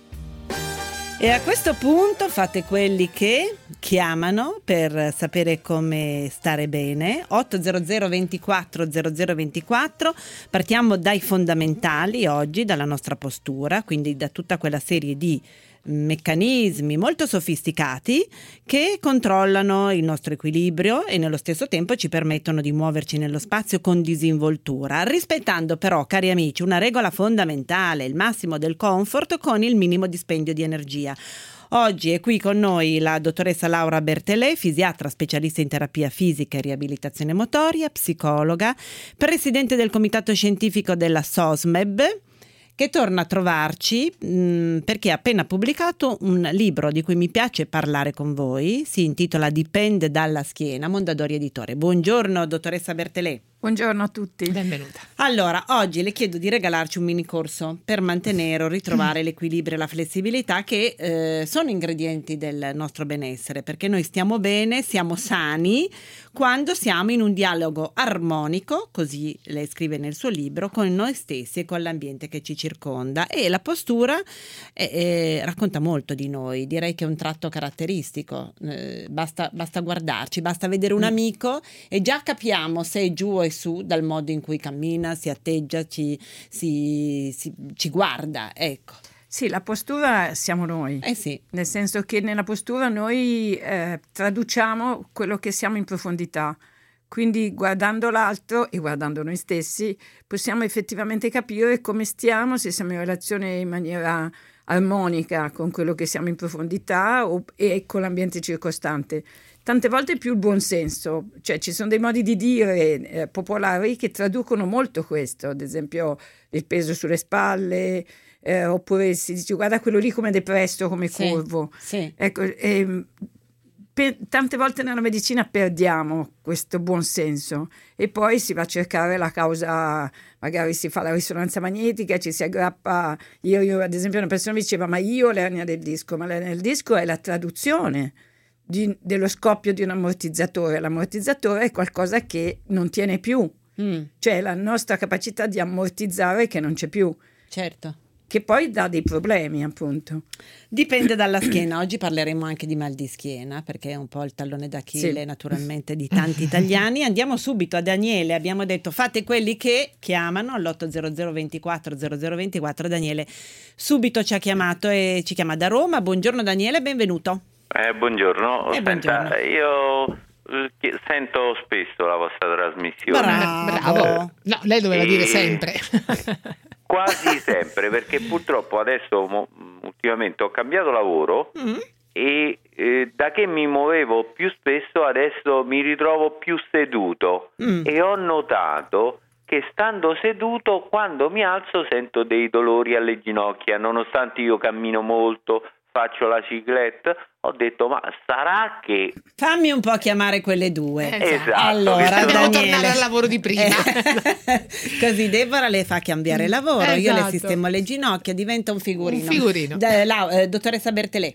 E a questo punto fate quelli che chiamano per sapere come stare bene. otto zero zero ventiquattro zero zero ventiquattro. Partiamo dai fondamentali oggi, dalla nostra postura, quindi da tutta quella serie di meccanismi molto sofisticati che controllano il nostro equilibrio e nello stesso tempo ci permettono di muoverci nello spazio con disinvoltura, rispettando però, cari amici, una regola fondamentale: il massimo del comfort con il minimo dispendio di energia. Oggi è qui con noi la dottoressa Laura Bertelè, fisiatra specialista in terapia fisica e riabilitazione motoria, psicologa, presidente del comitato scientifico della SOSMEB, che torna a trovarci mh, perché ha appena pubblicato un libro di cui mi piace parlare con voi. Si intitola Dipende dalla schiena, Mondadori Editore. Buongiorno dottoressa Bertelè. Buongiorno a tutti. Benvenuta. Allora, oggi le chiedo di regalarci un mini corso per mantenere o ritrovare l'equilibrio e la flessibilità, che eh, sono ingredienti del nostro benessere, perché noi stiamo bene, siamo sani quando siamo in un dialogo armonico, così lei scrive nel suo libro, con noi stessi e con l'ambiente che ci circonda. E la postura eh, eh, racconta molto di noi, direi che è un tratto caratteristico. Eh, basta, basta guardarci, basta vedere un amico e già capiamo se è giù o è su dal modo in cui cammina, si atteggia, ci, si, si, ci guarda, ecco. Sì, la postura siamo noi, eh sì. Nel senso che nella postura noi eh, traduciamo quello che siamo in profondità, quindi guardando l'altro e guardando noi stessi possiamo effettivamente capire come stiamo, se siamo in relazione in maniera armonica con quello che siamo in profondità o, e con l'ambiente circostante. Tante volte più il buonsenso, cioè ci sono dei modi di dire eh, popolari che traducono molto questo, ad esempio il peso sulle spalle, eh, oppure si dice guarda quello lì come depresso, come sì, curvo. Sì. Ecco, eh, per, tante volte nella medicina perdiamo questo buonsenso e poi si va a cercare la causa, magari si fa la risonanza magnetica, ci si aggrappa. Io, io ad esempio una persona mi diceva ma io ho l'ernia del disco, ma l'ernia del disco è la traduzione Di, dello scoppio di un ammortizzatore. L'ammortizzatore è qualcosa che non tiene più, mm. cioè la nostra capacità di ammortizzare che non c'è più. Certo. Che poi dà dei problemi, appunto. Dipende dalla schiena. Oggi parleremo anche di mal di schiena, perché è un po' il tallone d'Achille, sì, naturalmente, di tanti italiani. Andiamo subito a Daniele. Abbiamo detto fate quelli che chiamano all'otto zero zero ventiquattro zero zero ventiquattro. Daniele subito ci ha chiamato e ci chiama da Roma. Buongiorno Daniele, benvenuto. Eh, buongiorno. Eh, Senta, buongiorno. Io eh, sento spesso la vostra trasmissione. Bravo. Bravo. No, lei doveva e... dire sempre. Quasi sempre, perché purtroppo adesso mo, ultimamente ho cambiato lavoro mm. e eh, da che mi muovevo più spesso adesso mi ritrovo più seduto mm. e ho notato che stando seduto quando mi alzo sento dei dolori alle ginocchia, nonostante io cammino molto, faccio la cicletta. Ho detto ma sarà che fammi un po' chiamare quelle due. Esatto. Allora devo Daniele, tornare al lavoro di prima. eh, così Deborah le fa cambiare lavoro, esatto. Io le sistemo le ginocchia, diventa un figurino. Un figurino. Da, la, eh, dottoressa Bertelè.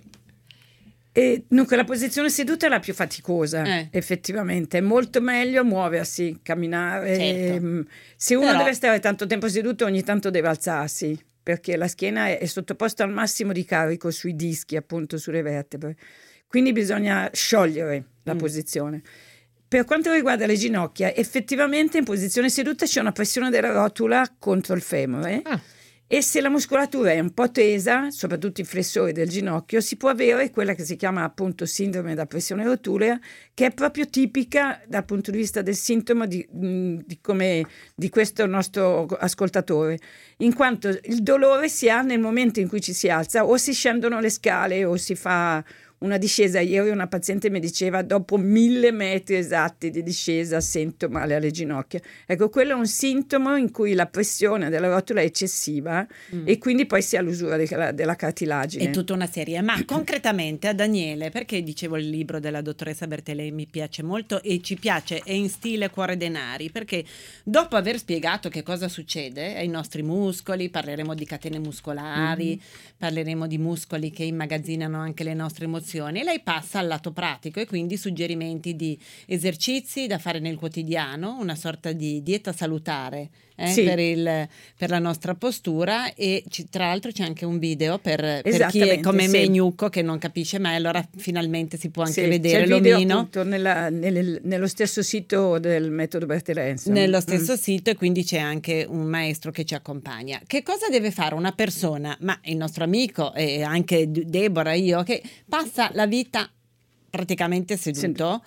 E dunque la posizione seduta è la più faticosa, eh. effettivamente è molto meglio muoversi, camminare. Certo. Se uno Però... deve stare tanto tempo seduto ogni tanto deve alzarsi, perché la schiena è sottoposta al massimo di carico sui dischi, appunto sulle vertebre, quindi bisogna sciogliere la mm. posizione. Per quanto riguarda le ginocchia, effettivamente in posizione seduta c'è una pressione della rotula contro il femore. Ah. E se la muscolatura è un po' tesa, soprattutto i flessori del ginocchio, si può avere quella che si chiama appunto sindrome da pressione rotulea, che è proprio tipica dal punto di vista del sintomo di, di, come, di questo nostro ascoltatore, in quanto il dolore si ha nel momento in cui ci si alza, o si scendono le scale o si fa una discesa. Ieri una paziente mi diceva: dopo mille metri esatti di discesa sento male alle ginocchia. Ecco, quello è un sintomo in cui la pressione della rotola è eccessiva mm. e quindi poi si ha l'usura della, della cartilagine. È tutta una serie. Ma concretamente a Daniele, perché dicevo il libro della dottoressa Bertelè mi piace molto e ci piace, è in stile Cuore Denari, perché dopo aver spiegato che cosa succede ai nostri muscoli, parleremo di catene muscolari, mm. parleremo di muscoli che immagazzinano anche le nostre emozioni, e lei passa al lato pratico e quindi suggerimenti di esercizi da fare nel quotidiano, una sorta di dieta salutare eh, sì. per, il, per la nostra postura, e ci, tra l'altro c'è anche un video per, per chi è come sì. me gnucco che non capisce mai, allora finalmente si può anche sì, vedere c'è il video l'omino appunto nella, nel, nello stesso sito del metodo Bertelè, nello stesso mm. sito, e quindi c'è anche un maestro che ci accompagna. Che cosa deve fare una persona, ma il nostro amico e anche Deborah, io, che passa la vita praticamente seduto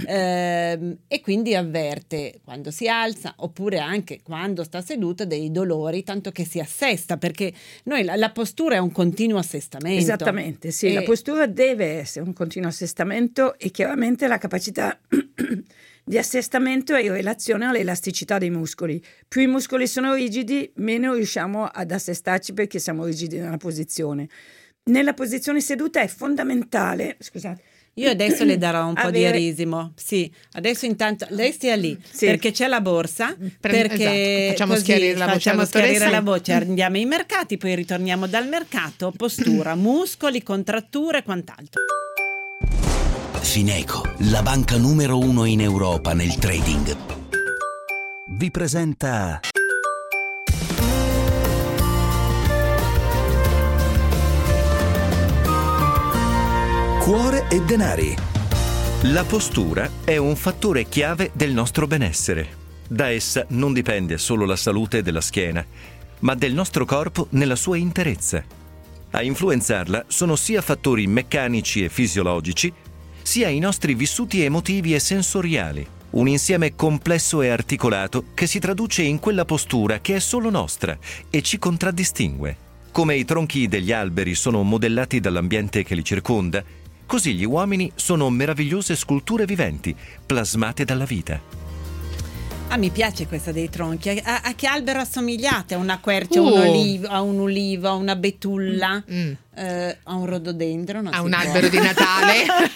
ehm, e quindi avverte quando si alza oppure anche quando sta seduto dei dolori, tanto che si assesta, perché noi la, la postura è un continuo assestamento. Esattamente, sì, e... la postura deve essere un continuo assestamento, e chiaramente la capacità di assestamento è in relazione all'elasticità dei muscoli. Più i muscoli sono rigidi, meno riusciamo ad assestarci perché siamo rigidi nella posizione. Nella posizione seduta è fondamentale, scusate. Io adesso le darò un po' avere... di arisimo. Sì, adesso intanto lei stia lì, sì. perché c'è la borsa, per... perché esatto. facciamo così schiarire la voce, facciamo schiarire la voce, andiamo ai mercati, poi ritorniamo dal mercato, postura, muscoli, contratture e quant'altro. Fineco, la banca numero uno in Europa nel trading, vi presenta Cuore e Denari. La postura è un fattore chiave del nostro benessere. Da essa non dipende solo la salute della schiena, ma del nostro corpo nella sua interezza. A influenzarla sono sia fattori meccanici e fisiologici, sia i nostri vissuti emotivi e sensoriali, un insieme complesso e articolato che si traduce in quella postura che è solo nostra e ci contraddistingue. Come i tronchi degli alberi sono modellati dall'ambiente che li circonda, così gli uomini sono meravigliose sculture viventi, plasmate dalla vita. Ah, mi piace questa dei tronchi. A, a che albero assomigliate? A una quercia, uh. un olivo, a un ulivo, a una betulla, mm. eh, a un rododendro? A un albero di Natale?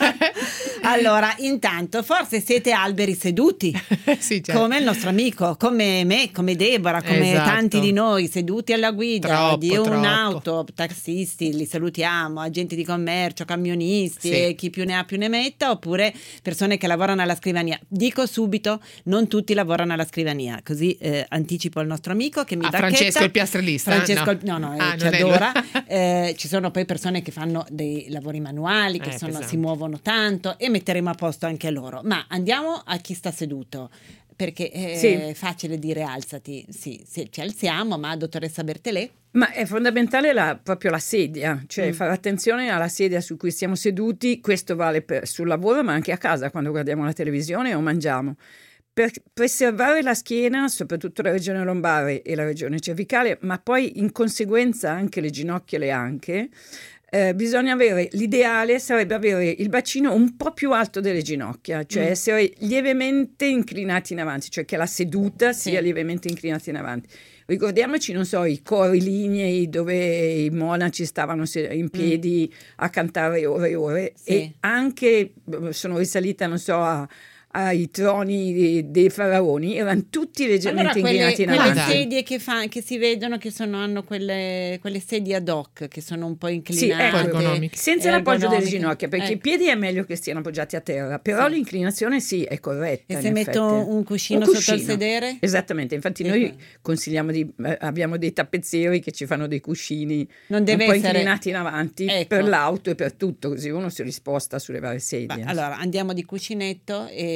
Allora, intanto, forse siete alberi seduti, sì, certo. come il nostro amico, come me, come Deborah, come esatto. tanti di noi, seduti alla guida troppo, di troppo. un'auto, taxisti, li salutiamo, agenti di commercio, camionisti, sì. e chi più ne ha più ne metta, oppure persone che lavorano alla scrivania. Dico subito, non tutti lavorano alla scrivania, così eh, anticipo al nostro amico che mi ah, bacchetta. Francesco il piastrellista? Francesco, no, no, no, ah, eh, ci adora. eh, ci sono poi persone che fanno dei lavori manuali, che eh, sono, pesante. si muovono tanto, e metteremo a posto anche loro. Ma andiamo a chi sta seduto, perché è sì. facile dire alzati, sì, sì, ci alziamo, ma dottoressa Bertelè? Ma è fondamentale la, proprio la sedia, cioè mm. fare attenzione alla sedia su cui siamo seduti. Questo vale per, sul lavoro, ma anche a casa quando guardiamo la televisione o mangiamo. Per preservare la schiena, soprattutto la regione lombare e la regione cervicale, ma poi in conseguenza anche le ginocchia e le anche, Eh, bisogna avere, l'ideale sarebbe avere il bacino un po' più alto delle ginocchia, cioè mm. essere lievemente inclinati in avanti, cioè che la seduta sì. sia lievemente inclinata in avanti. Ricordiamoci, non so, i cori lignei dove i monaci stavano in piedi mm. a cantare ore e ore, sì. e anche sono risalita, non so, a ai troni dei faraoni, erano tutti leggermente allora, inclinati quelle, in avanti. Quelle sedie che, fa, che si vedono che sono, hanno quelle, quelle sedie ad hoc che sono un po' inclinate, sì, ecco, senza l'appoggio delle ginocchia, perché ecco. i piedi è meglio che stiano appoggiati a terra, però sì. l'inclinazione sì è corretta. E se in metto effetti. un cuscino, un cuscino sotto il sedere? Esattamente, infatti ecco. noi consigliamo di eh, abbiamo dei tappezzieri che ci fanno dei cuscini non deve un po' essere... inclinati in avanti ecco. per l'auto e per tutto, così uno si risposta sulle varie sedie. Beh, allora andiamo di cuscinetto e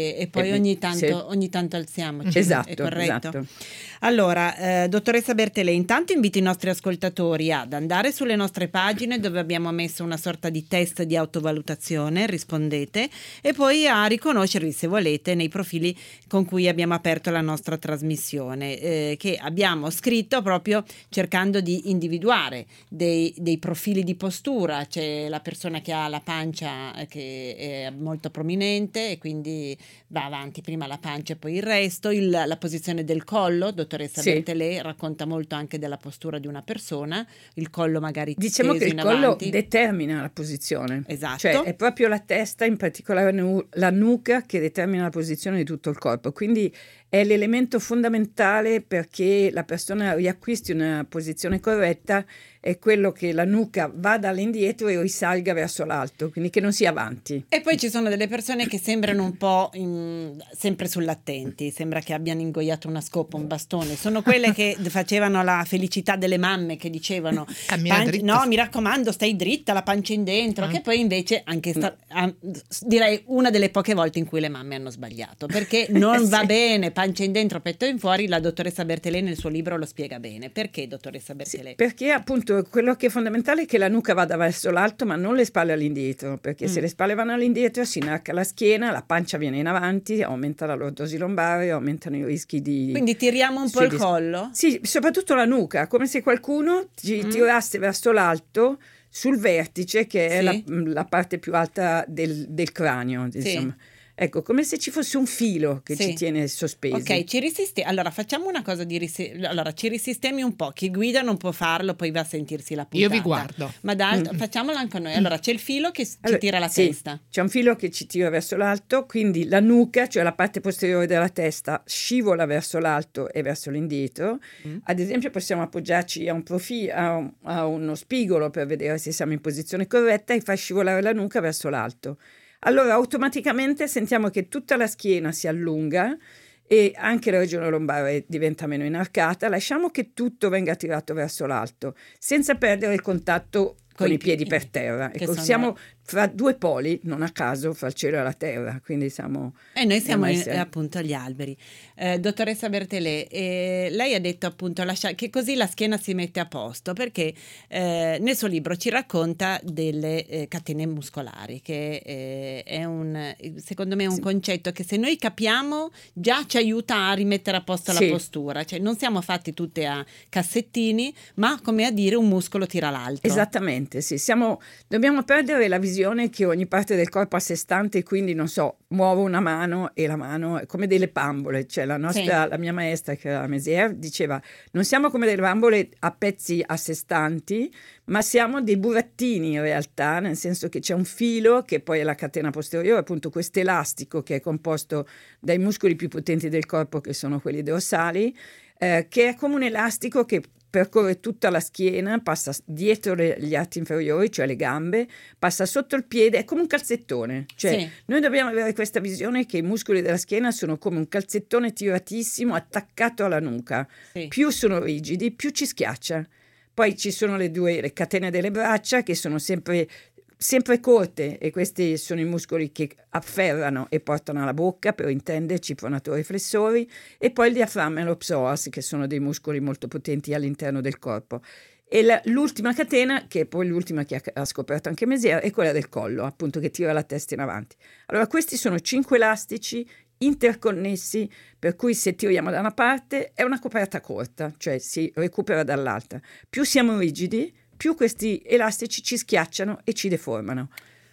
e, e poi E- ogni tanto, sì. ogni tanto alziamoci. Esatto, è corretto? esatto. Allora, eh, dottoressa Bertelè, intanto invito i nostri ascoltatori ad andare sulle nostre pagine dove abbiamo messo una sorta di test di autovalutazione, rispondete, e poi a riconoscervi, se volete, nei profili con cui abbiamo aperto la nostra trasmissione, eh, che abbiamo scritto proprio cercando di individuare dei, dei profili di postura. C'è la persona che ha la pancia eh, che è molto prominente e quindi va avanti prima la pancia e poi il resto, il, la posizione del collo. Dottoressa Sì. Bertelè racconta molto anche della postura di una persona, il collo magari Diciamo teso che il in collo avanti. determina la posizione. Esatto. Cioè è proprio la testa, in particolare nu- la nuca, che determina la posizione di tutto il corpo. Quindi è l'elemento fondamentale perché la persona riacquisti una posizione corretta, è quello che la nuca vada all'indietro e risalga verso l'alto, quindi che non sia avanti. E poi ci sono delle persone che sembrano un po' in- sempre sull'attenti, sembra che abbiano ingoiato una scopa, un bastone. Sono quelle che facevano la felicità delle mamme, che dicevano Cammina "Panci- dritta." no, mi raccomando, stai dritta, la pancia in dentro, Ah. che poi invece anche sta- ah, direi una delle poche volte in cui le mamme hanno sbagliato, perché non Sì. va bene pancia in dentro, petto in fuori. La dottoressa Bertelè nel suo libro lo spiega bene. Perché, dottoressa Bertelè? Perché appunto quello che è fondamentale è che la nuca vada verso l'alto, ma non le spalle all'indietro, perché Mm. se le spalle vanno all'indietro si inarca la schiena, la pancia viene in avanti, aumenta la lordosi lombare, aumentano i rischi di... Quindi tiriamo un po' sì, il di- collo? Sì, soprattutto la nuca, come se qualcuno ci Mm. tirasse verso l'alto sul vertice, che è Sì. la, la parte più alta del, del cranio, Sì. insomma. Ecco, come se ci fosse un filo che Sì. ci tiene sospesi. Ok, ci risisti. Allora facciamo una cosa di risi- allora ci risistemi un po'. Chi guida non può farlo, poi va a sentirsi la puntata. Io vi guardo. Ma dai, Mm. facciamolo anche noi. Allora c'è il filo che s- ci Allora, tira la sì, testa. c'è un filo che ci tira verso l'alto, quindi la nuca, cioè la parte posteriore della testa, scivola verso l'alto e verso l'indietro. Mm. Ad esempio possiamo appoggiarci a, un profi- a, un- a uno spigolo per vedere se siamo in posizione corretta e far scivolare la nuca verso l'alto. Allora automaticamente sentiamo che tutta la schiena si allunga e anche la regione lombare diventa meno inarcata. Lasciamo che tutto venga tirato verso l'alto senza perdere il contatto con, Con i i piedi piedi, per terra. che Ecco, sono- siamo fra due poli, non a caso, fra il cielo e la terra, quindi siamo... E noi siamo dobbiamo in- essere- appunto agli alberi. Eh, dottoressa Bertelè, eh, lei ha detto appunto lascia- che così la schiena si mette a posto, perché eh, nel suo libro ci racconta delle eh, catene muscolari, che eh, è un, secondo me è un Sì. concetto che se noi capiamo già ci aiuta a rimettere a posto Sì. la postura, cioè non siamo fatti tutte a cassettini, ma come a dire un muscolo tira l'altro. Esattamente, sì. Siamo, dobbiamo perdere la visione che ogni parte del corpo è a sé stante, quindi non so, muovo una mano e la mano è come delle bambole. Cioè la nostra, Sì. la mia maestra, che era Mézières, diceva: non siamo come delle bambole a pezzi a sé stanti, ma siamo dei burattini in realtà, nel senso che c'è un filo che poi è la catena posteriore, appunto questo elastico che è composto dai muscoli più potenti del corpo, che sono quelli dorsali, eh, che è come un elastico che percorre tutta la schiena, passa dietro le- gli arti inferiori, cioè le gambe, passa sotto il piede, è come un calzettone. Cioè, Sì. noi dobbiamo avere questa visione che i muscoli della schiena sono come un calzettone tiratissimo attaccato alla nuca. Sì. Più sono rigidi, più ci schiaccia. Poi ci sono le due le catene delle braccia, che sono sempre sempre corte, e questi sono i muscoli che afferrano e portano alla bocca, per intenderci, pronatori e flessori, e poi il diaframma e lo psoas, che sono dei muscoli molto potenti all'interno del corpo. E la- l'ultima catena, che è poi l'ultima che ha, ha scoperto anche Mézières, è quella del collo, appunto, che tira la testa in avanti. Allora questi sono cinque elastici interconnessi, per cui se tiriamo da una parte è una coperta corta, cioè si recupera dall'altra. Più siamo rigidi, più questi elastici ci schiacciano e ci deformano.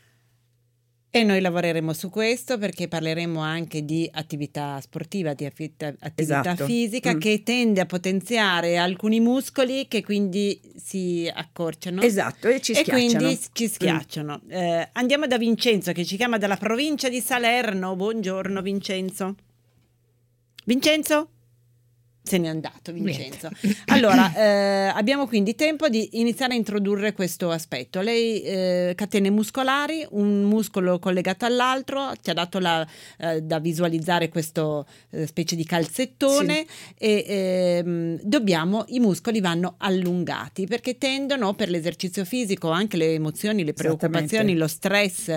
E noi lavoreremo su questo, perché parleremo anche di attività sportiva, di affitta- attività Esatto. fisica, Mm. che tende a potenziare alcuni muscoli che quindi si accorciano. Esatto, e ci E schiacciano. quindi ci schiacciano. Eh, andiamo da Vincenzo, che ci chiama dalla provincia di Salerno. Buongiorno Vincenzo. Vincenzo? Se n'è andato Vincenzo. Niente. Allora, eh, abbiamo quindi tempo di iniziare a introdurre questo aspetto. Lei, eh, catene muscolari, un muscolo collegato all'altro, ti ha dato la, eh, da visualizzare questo eh, specie di calzettone, sì. e ehm, dobbiamo, i muscoli vanno allungati perché tendono, per l'esercizio fisico, anche le emozioni, le preoccupazioni, lo stress,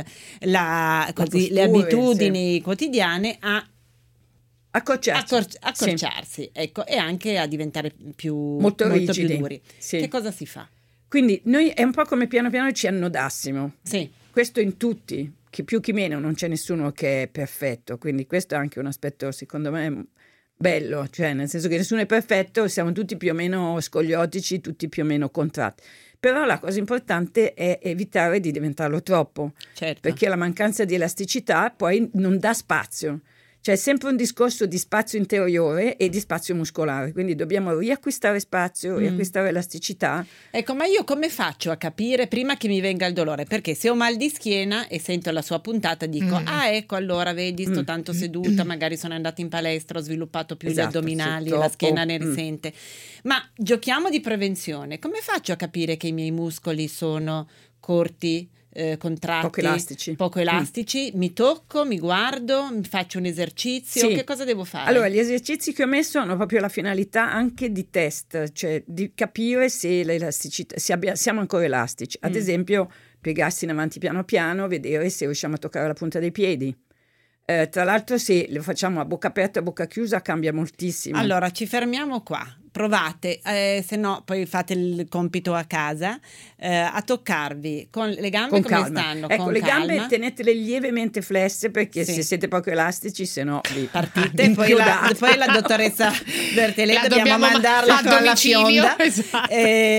la, così, le abitudini sì. quotidiane a Accorciarsi, Accor- accorciarsi sì. ecco, e anche a diventare più molto, molto rigidi. più duri. Sì. Che cosa si fa? Quindi noi è un po' come piano piano ci annodassimo. Sì. Questo in tutti, chi più chi meno, non c'è nessuno che è perfetto, quindi questo è anche un aspetto secondo me bello, cioè nel senso che nessuno è perfetto, siamo tutti più o meno scoliotici, tutti più o meno contratti. Però la cosa importante è evitare di diventarlo troppo, certo. perché la mancanza di elasticità poi non dà spazio. C'è sempre un discorso di spazio interiore e di spazio muscolare, quindi dobbiamo riacquistare spazio, mm. riacquistare elasticità. Ecco, ma io come faccio a capire prima che mi venga il dolore? Perché se ho mal di schiena e sento la sua puntata dico, mm. ah ecco allora vedi sto mm. tanto seduta, magari sono andata in palestra, ho sviluppato più esatto, gli addominali, la schiena ne risente. Mm. Ma giochiamo di prevenzione, come faccio a capire che i miei muscoli sono corti? Eh, contratti, poco elastici, poco elastici. Mm. Mi tocco, mi guardo, mi faccio un esercizio, sì. che cosa devo fare? Allora, gli esercizi che ho messo hanno proprio la finalità anche di test, cioè di capire se l'elasticità, se abbia, siamo ancora elastici. Ad mm. esempio, piegarsi in avanti piano piano, vedere se riusciamo a toccare la punta dei piedi. Eh, tra l'altro, se lo facciamo a bocca aperta e a bocca chiusa cambia moltissimo. Allora, ci fermiamo qua. Provate, eh, se no poi fate il compito a casa, eh, a toccarvi con le gambe con come calma. stanno. Ecco, con le calma. gambe tenetele lievemente flesse perché sì. se siete poco elastici, se no vi partite. Poi la, poi la dottoressa Bertelè la dobbiamo, dobbiamo mandarla con la fionda. Esatto.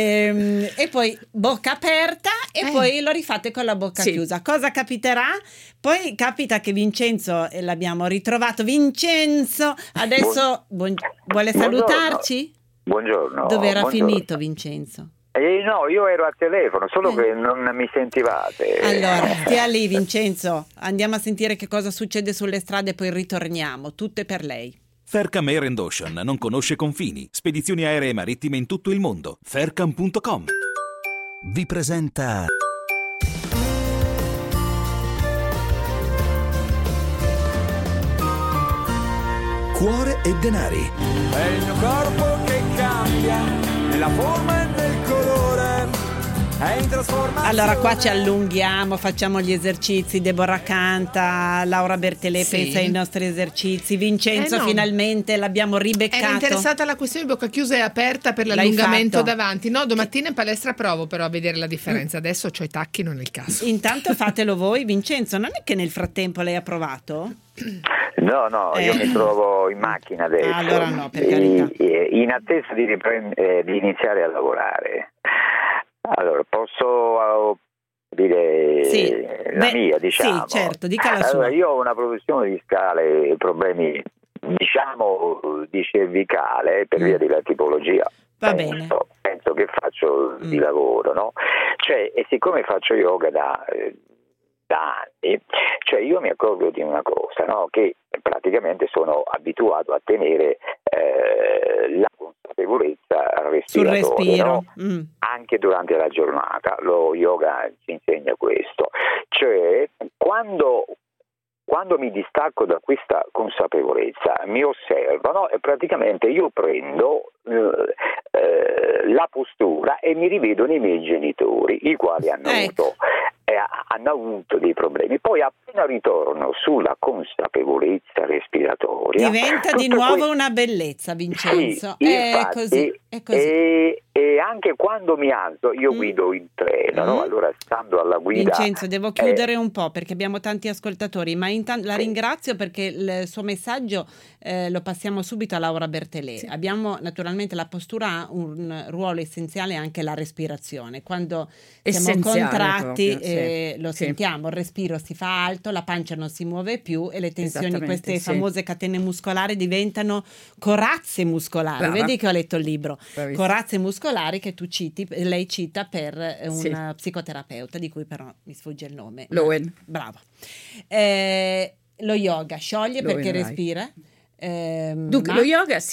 E, e poi bocca aperta e eh. poi lo rifate con la bocca sì. chiusa. Cosa capiterà? Poi capita che Vincenzo, eh, l'abbiamo ritrovato. Vincenzo, adesso buon, vuole salutarci? Buongiorno. Dove era buongiorno. finito Vincenzo? Eh, no, io ero al telefono, solo eh. che non mi sentivate. Allora, stia lì Vincenzo, andiamo a sentire che cosa succede sulle strade e poi ritorniamo, tutto è per lei. Faircam Air and Ocean non conosce confini, spedizioni aeree marittime in tutto il mondo. Faircam punto com vi presenta Cuore e denari. È il mio corpo che cambia, nella forma e nel colore, è in trasformazione. Allora qua ci allunghiamo, facciamo gli esercizi, Deborah canta, Laura Bertelè sì. pensa ai nostri esercizi, Vincenzo eh no. finalmente l'abbiamo ribeccato. Era interessata alla questione di bocca chiusa e aperta per l'allungamento davanti. No, domattina in palestra provo però a vedere la differenza, adesso c'ho i tacchi, non è il caso. Intanto fatelo voi Vincenzo, non è che nel frattempo lei ha provato? No, no, eh. io mi trovo in macchina adesso, ah, allora no, per carità. in attesa di, riprend- eh, di iniziare a lavorare. Allora, posso dire sì. la Beh, mia, diciamo. Sì, certo, dica la allora, sua. io ho una produzione di scale, problemi, diciamo, di cervicale per mm. via della tipologia. Va penso, bene. Penso che faccio mm. di lavoro, no? Cioè, e siccome faccio yoga da... Eh, da anni, cioè io mi accorgo di una cosa, no? Che praticamente sono abituato a tenere eh, la consapevolezza respiratoria sul respiro no? mm. anche durante la giornata. Lo yoga ci insegna questo, cioè quando Quando mi distacco da questa consapevolezza, mi osservo, no? E praticamente io prendo eh, eh, la postura e mi rivedo nei miei genitori, i quali hanno, ecco. avuto, eh, hanno avuto dei problemi. Poi appena ritorno sulla consapevolezza respiratoria... Diventa di nuovo questo... una bellezza, Vincenzo. Sì, è, infatti, così, è così. E, e anche quando mi alzo, io mm. guido in treno, mm. no? Allora stando alla guida... Vincenzo, devo chiudere eh, un po' perché abbiamo tanti ascoltatori, ma intanto la ringrazio perché il suo messaggio eh, lo passiamo subito a Laura Bertelè. Sì. Abbiamo naturalmente la postura ha un ruolo essenziale, anche la respirazione. Quando siamo contratti proprio, eh, sì. lo sì. sentiamo, il respiro si fa alto, la pancia non si muove più e le tensioni, queste sì. famose catene muscolari diventano corazze muscolari. Brava. Vedi che ho letto il libro. Bravissima. Corazze muscolari che tu citi, lei cita per un sì. psicoterapeuta di cui però mi sfugge il nome. Lowen. Bravo. Eh, lo yoga scioglie Lowen perché Rai. respira. Eh, Dunque ma... lo yoga sì.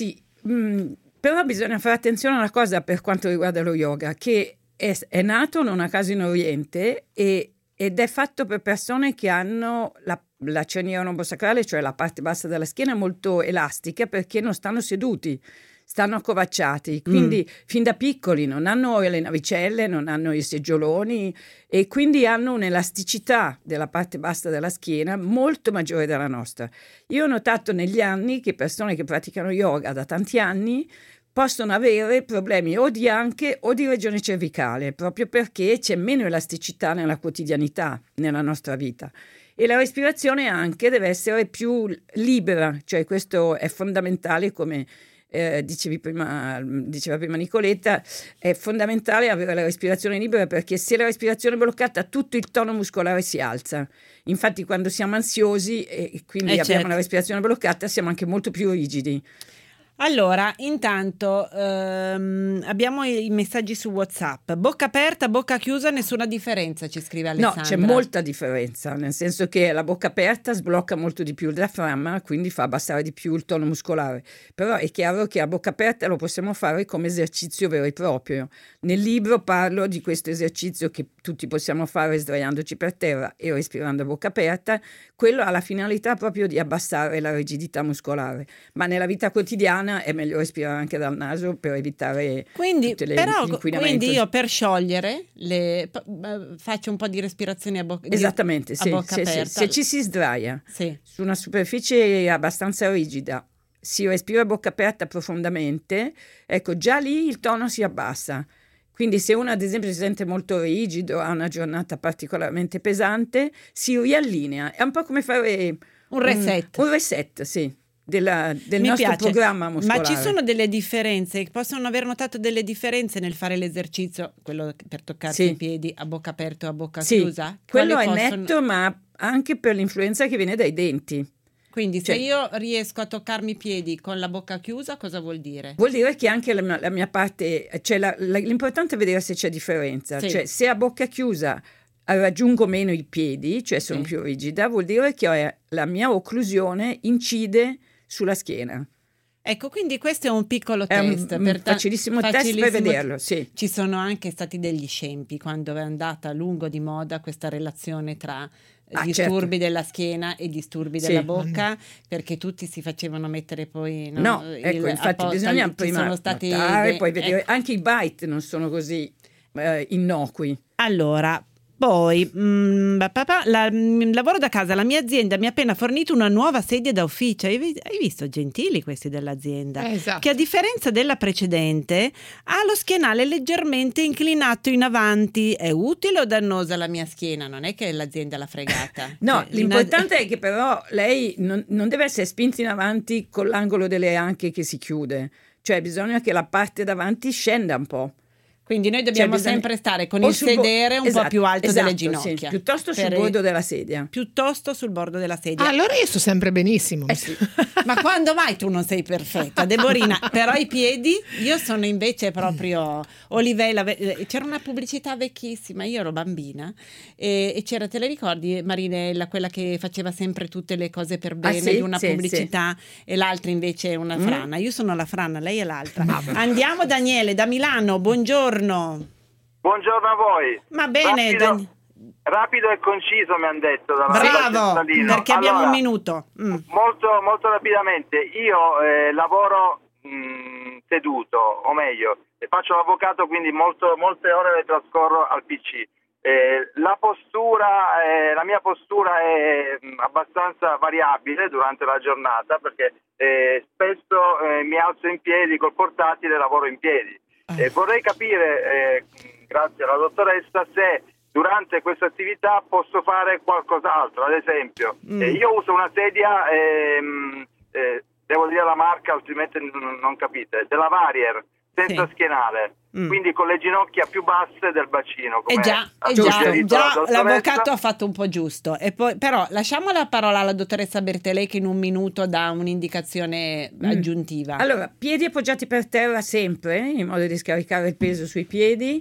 mh, però bisogna fare attenzione a una cosa per quanto riguarda lo yoga, che è, è nato non a caso in Oriente e, ed è fatto per persone che hanno la, la cerniera lombosacrale, cioè la parte bassa della schiena, molto elastica, perché non stanno seduti, stanno accovacciati, quindi mm. fin da piccoli non hanno le navicelle, non hanno i seggioloni e quindi hanno un'elasticità della parte bassa della schiena molto maggiore della nostra. Io ho notato negli anni che persone che praticano yoga da tanti anni possono avere problemi o di anche o di regione cervicale, proprio perché c'è meno elasticità nella quotidianità, nella nostra vita. E la respirazione anche deve essere più libera, cioè questo è fondamentale, come Eh, dicevi prima, diceva prima Nicoletta, è fondamentale avere la respirazione libera, perché se la respirazione è bloccata tutto il tono muscolare si alza. Infatti quando siamo ansiosi e quindi eh abbiamo certo. la respirazione bloccata siamo anche molto più rigidi. Allora, intanto ehm, abbiamo i, i messaggi su WhatsApp. Bocca aperta, bocca chiusa, nessuna differenza, ci scrive Alessandra. No, c'è molta differenza, nel senso che la bocca aperta sblocca molto di più il diaframma, quindi fa abbassare di più il tono muscolare. Però è chiaro che a bocca aperta lo possiamo fare come esercizio vero e proprio. Nel libro parlo di questo esercizio che tutti possiamo fare sdraiandoci per terra e respirando a bocca aperta. Quello ha la finalità proprio di abbassare la rigidità muscolare, ma nella vita quotidiana è meglio respirare anche dal naso per evitare quindi, tutte le però, l'inquinamento. quindi io per sciogliere le, faccio un po' di respirazione a bocca esattamente a sì, bocca sì, aperta. Sì. Se ci si sdraia sì. su una superficie abbastanza rigida, si respira a bocca aperta profondamente, ecco, già lì il tono si abbassa. Quindi se uno ad esempio si sente molto rigido, ha una giornata particolarmente pesante, si riallinea. È un po' come fare un reset. Un, un reset, sì, della, del Mi nostro piace. programma muscolare. Ma ci sono delle differenze? Possono aver notato delle differenze nel fare l'esercizio, quello per toccarsi sì. i piedi a bocca aperta o a bocca sì. chiusa? Quello Quali è possono... netto, ma anche per l'influenza che viene dai denti. Quindi cioè, se io riesco a toccarmi i piedi con la bocca chiusa, cosa vuol dire? Vuol dire che anche la mia, la mia parte, cioè la, la, l'importante è vedere se c'è differenza. Sì. Cioè se a bocca chiusa raggiungo meno i piedi, cioè sono sì. più rigida, vuol dire che la mia occlusione incide sulla schiena. Ecco, quindi questo è un piccolo è test. un, per un facilissimo, ta- facilissimo test per vederlo, sì. Ci sono anche stati degli scempi quando è andata a lungo di moda questa relazione tra ah, disturbi certo. della schiena e disturbi sì. della bocca, perché tutti si facevano mettere poi no, no il, ecco, infatti apposta, bisogna prima sono stati notare, de- poi vedere ecco. Anche i bite non sono così eh, innocui. Allora, poi mh, papà, la, mh, lavoro da casa, la mia azienda mi ha appena fornito una nuova sedia da ufficio. Hai, hai visto, gentili questi dell'azienda, eh, esatto. che a differenza della precedente ha lo schienale leggermente inclinato in avanti. È utile o dannosa la mia schiena? Non è che l'azienda l'ha fregata. No, cioè, l'importante una... è che però lei non, non deve essere spinta in avanti con l'angolo delle anche che si chiude, cioè bisogna che la parte davanti scenda un po'. Quindi noi dobbiamo cioè, bisogna... sempre stare con il sedere un esatto, po' più alto esatto, delle ginocchia. Sì, piuttosto sul per... bordo della sedia. Piuttosto sul bordo della sedia. Ah, allora io sto sempre benissimo. Eh sì. Ma quando mai tu non sei perfetta, Deborina? Però i piedi, io sono invece proprio Olivella. C'era una pubblicità vecchissima, io ero bambina e, e c'era, te le ricordi, Marinella, quella che faceva sempre tutte le cose per bene, ah, sì? di una sì, pubblicità sì. E l'altra invece una frana. Mm. Io sono la frana, lei è l'altra. Ah, Andiamo Daniele da Milano, buongiorno. Buongiorno a voi. Ma bene, rapido, Dan... rapido e conciso mi hanno detto. Bravo, perché abbiamo allora, un minuto. Mm. Molto, molto rapidamente. Io eh, lavoro mh, seduto, o meglio, faccio l'avvocato, quindi molto, molte ore le trascorro al P C. Eh, la postura, eh, la mia postura è mh, abbastanza variabile durante la giornata, perché eh, spesso eh, mi alzo in piedi col portatile e lavoro in piedi. Eh, vorrei capire, eh, grazie alla dottoressa, se durante questa attività posso fare qualcos'altro. Ad esempio, mm. eh, io uso una sedia, ehm, eh, devo dire la marca, altrimenti non, non capite, della Varier, senza sì. schienale, mm. quindi con le ginocchia più basse del bacino. E già, e già, già l'avvocato ha fatto un po' giusto. E poi, però lasciamo la parola alla dottoressa Bertelei che in un minuto dà un'indicazione mm. aggiuntiva. Allora, piedi appoggiati per terra sempre, in modo di scaricare il peso sui piedi.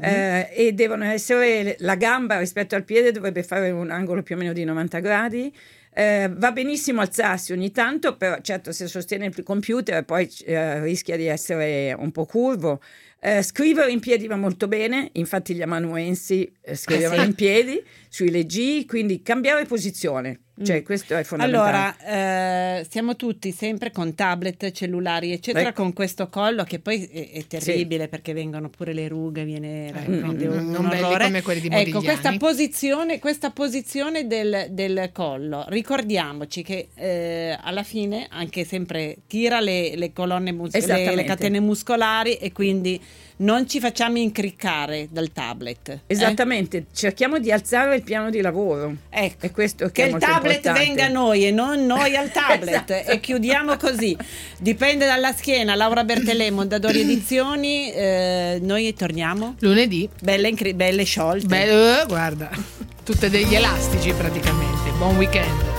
eh, e devono essere, la gamba rispetto al piede dovrebbe fare un angolo più o meno di novanta gradi. Eh, va benissimo alzarsi ogni tanto, però certo se sostiene il computer poi eh, rischia di essere un po' curvo. Eh, scrivere in piedi va molto bene, infatti gli amanuensi eh, scrivevano Eh sì. in piedi sui leggii, quindi cambiare posizione, cioè Mm. questo è fondamentale. Allora, eh, siamo tutti sempre con tablet, cellulari, eccetera, Ecco. con questo collo che poi è, è terribile perché vengono pure le rughe, viene Eh, veramente non- un non belli orrore. come quelli di Ecco, Modigliani. questa posizione, questa posizione del, del collo, ricordiamoci che eh, alla fine anche sempre tira le, le colonne mus- le, Esattamente. le catene muscolari e quindi non ci facciamo incriccare dal tablet. eh? Esattamente, cerchiamo di alzare il piano di lavoro. Ecco, è questo che, Che è il molto tablet importante. venga a noi e non noi al tablet. Esatto. E chiudiamo così. Dipende dalla schiena. Laura Bertellè, Mondadori Edizioni. eh, noi torniamo lunedì. Belle, incre- belle sciolte. Beh, eh, guarda, tutte degli elastici praticamente. Buon weekend.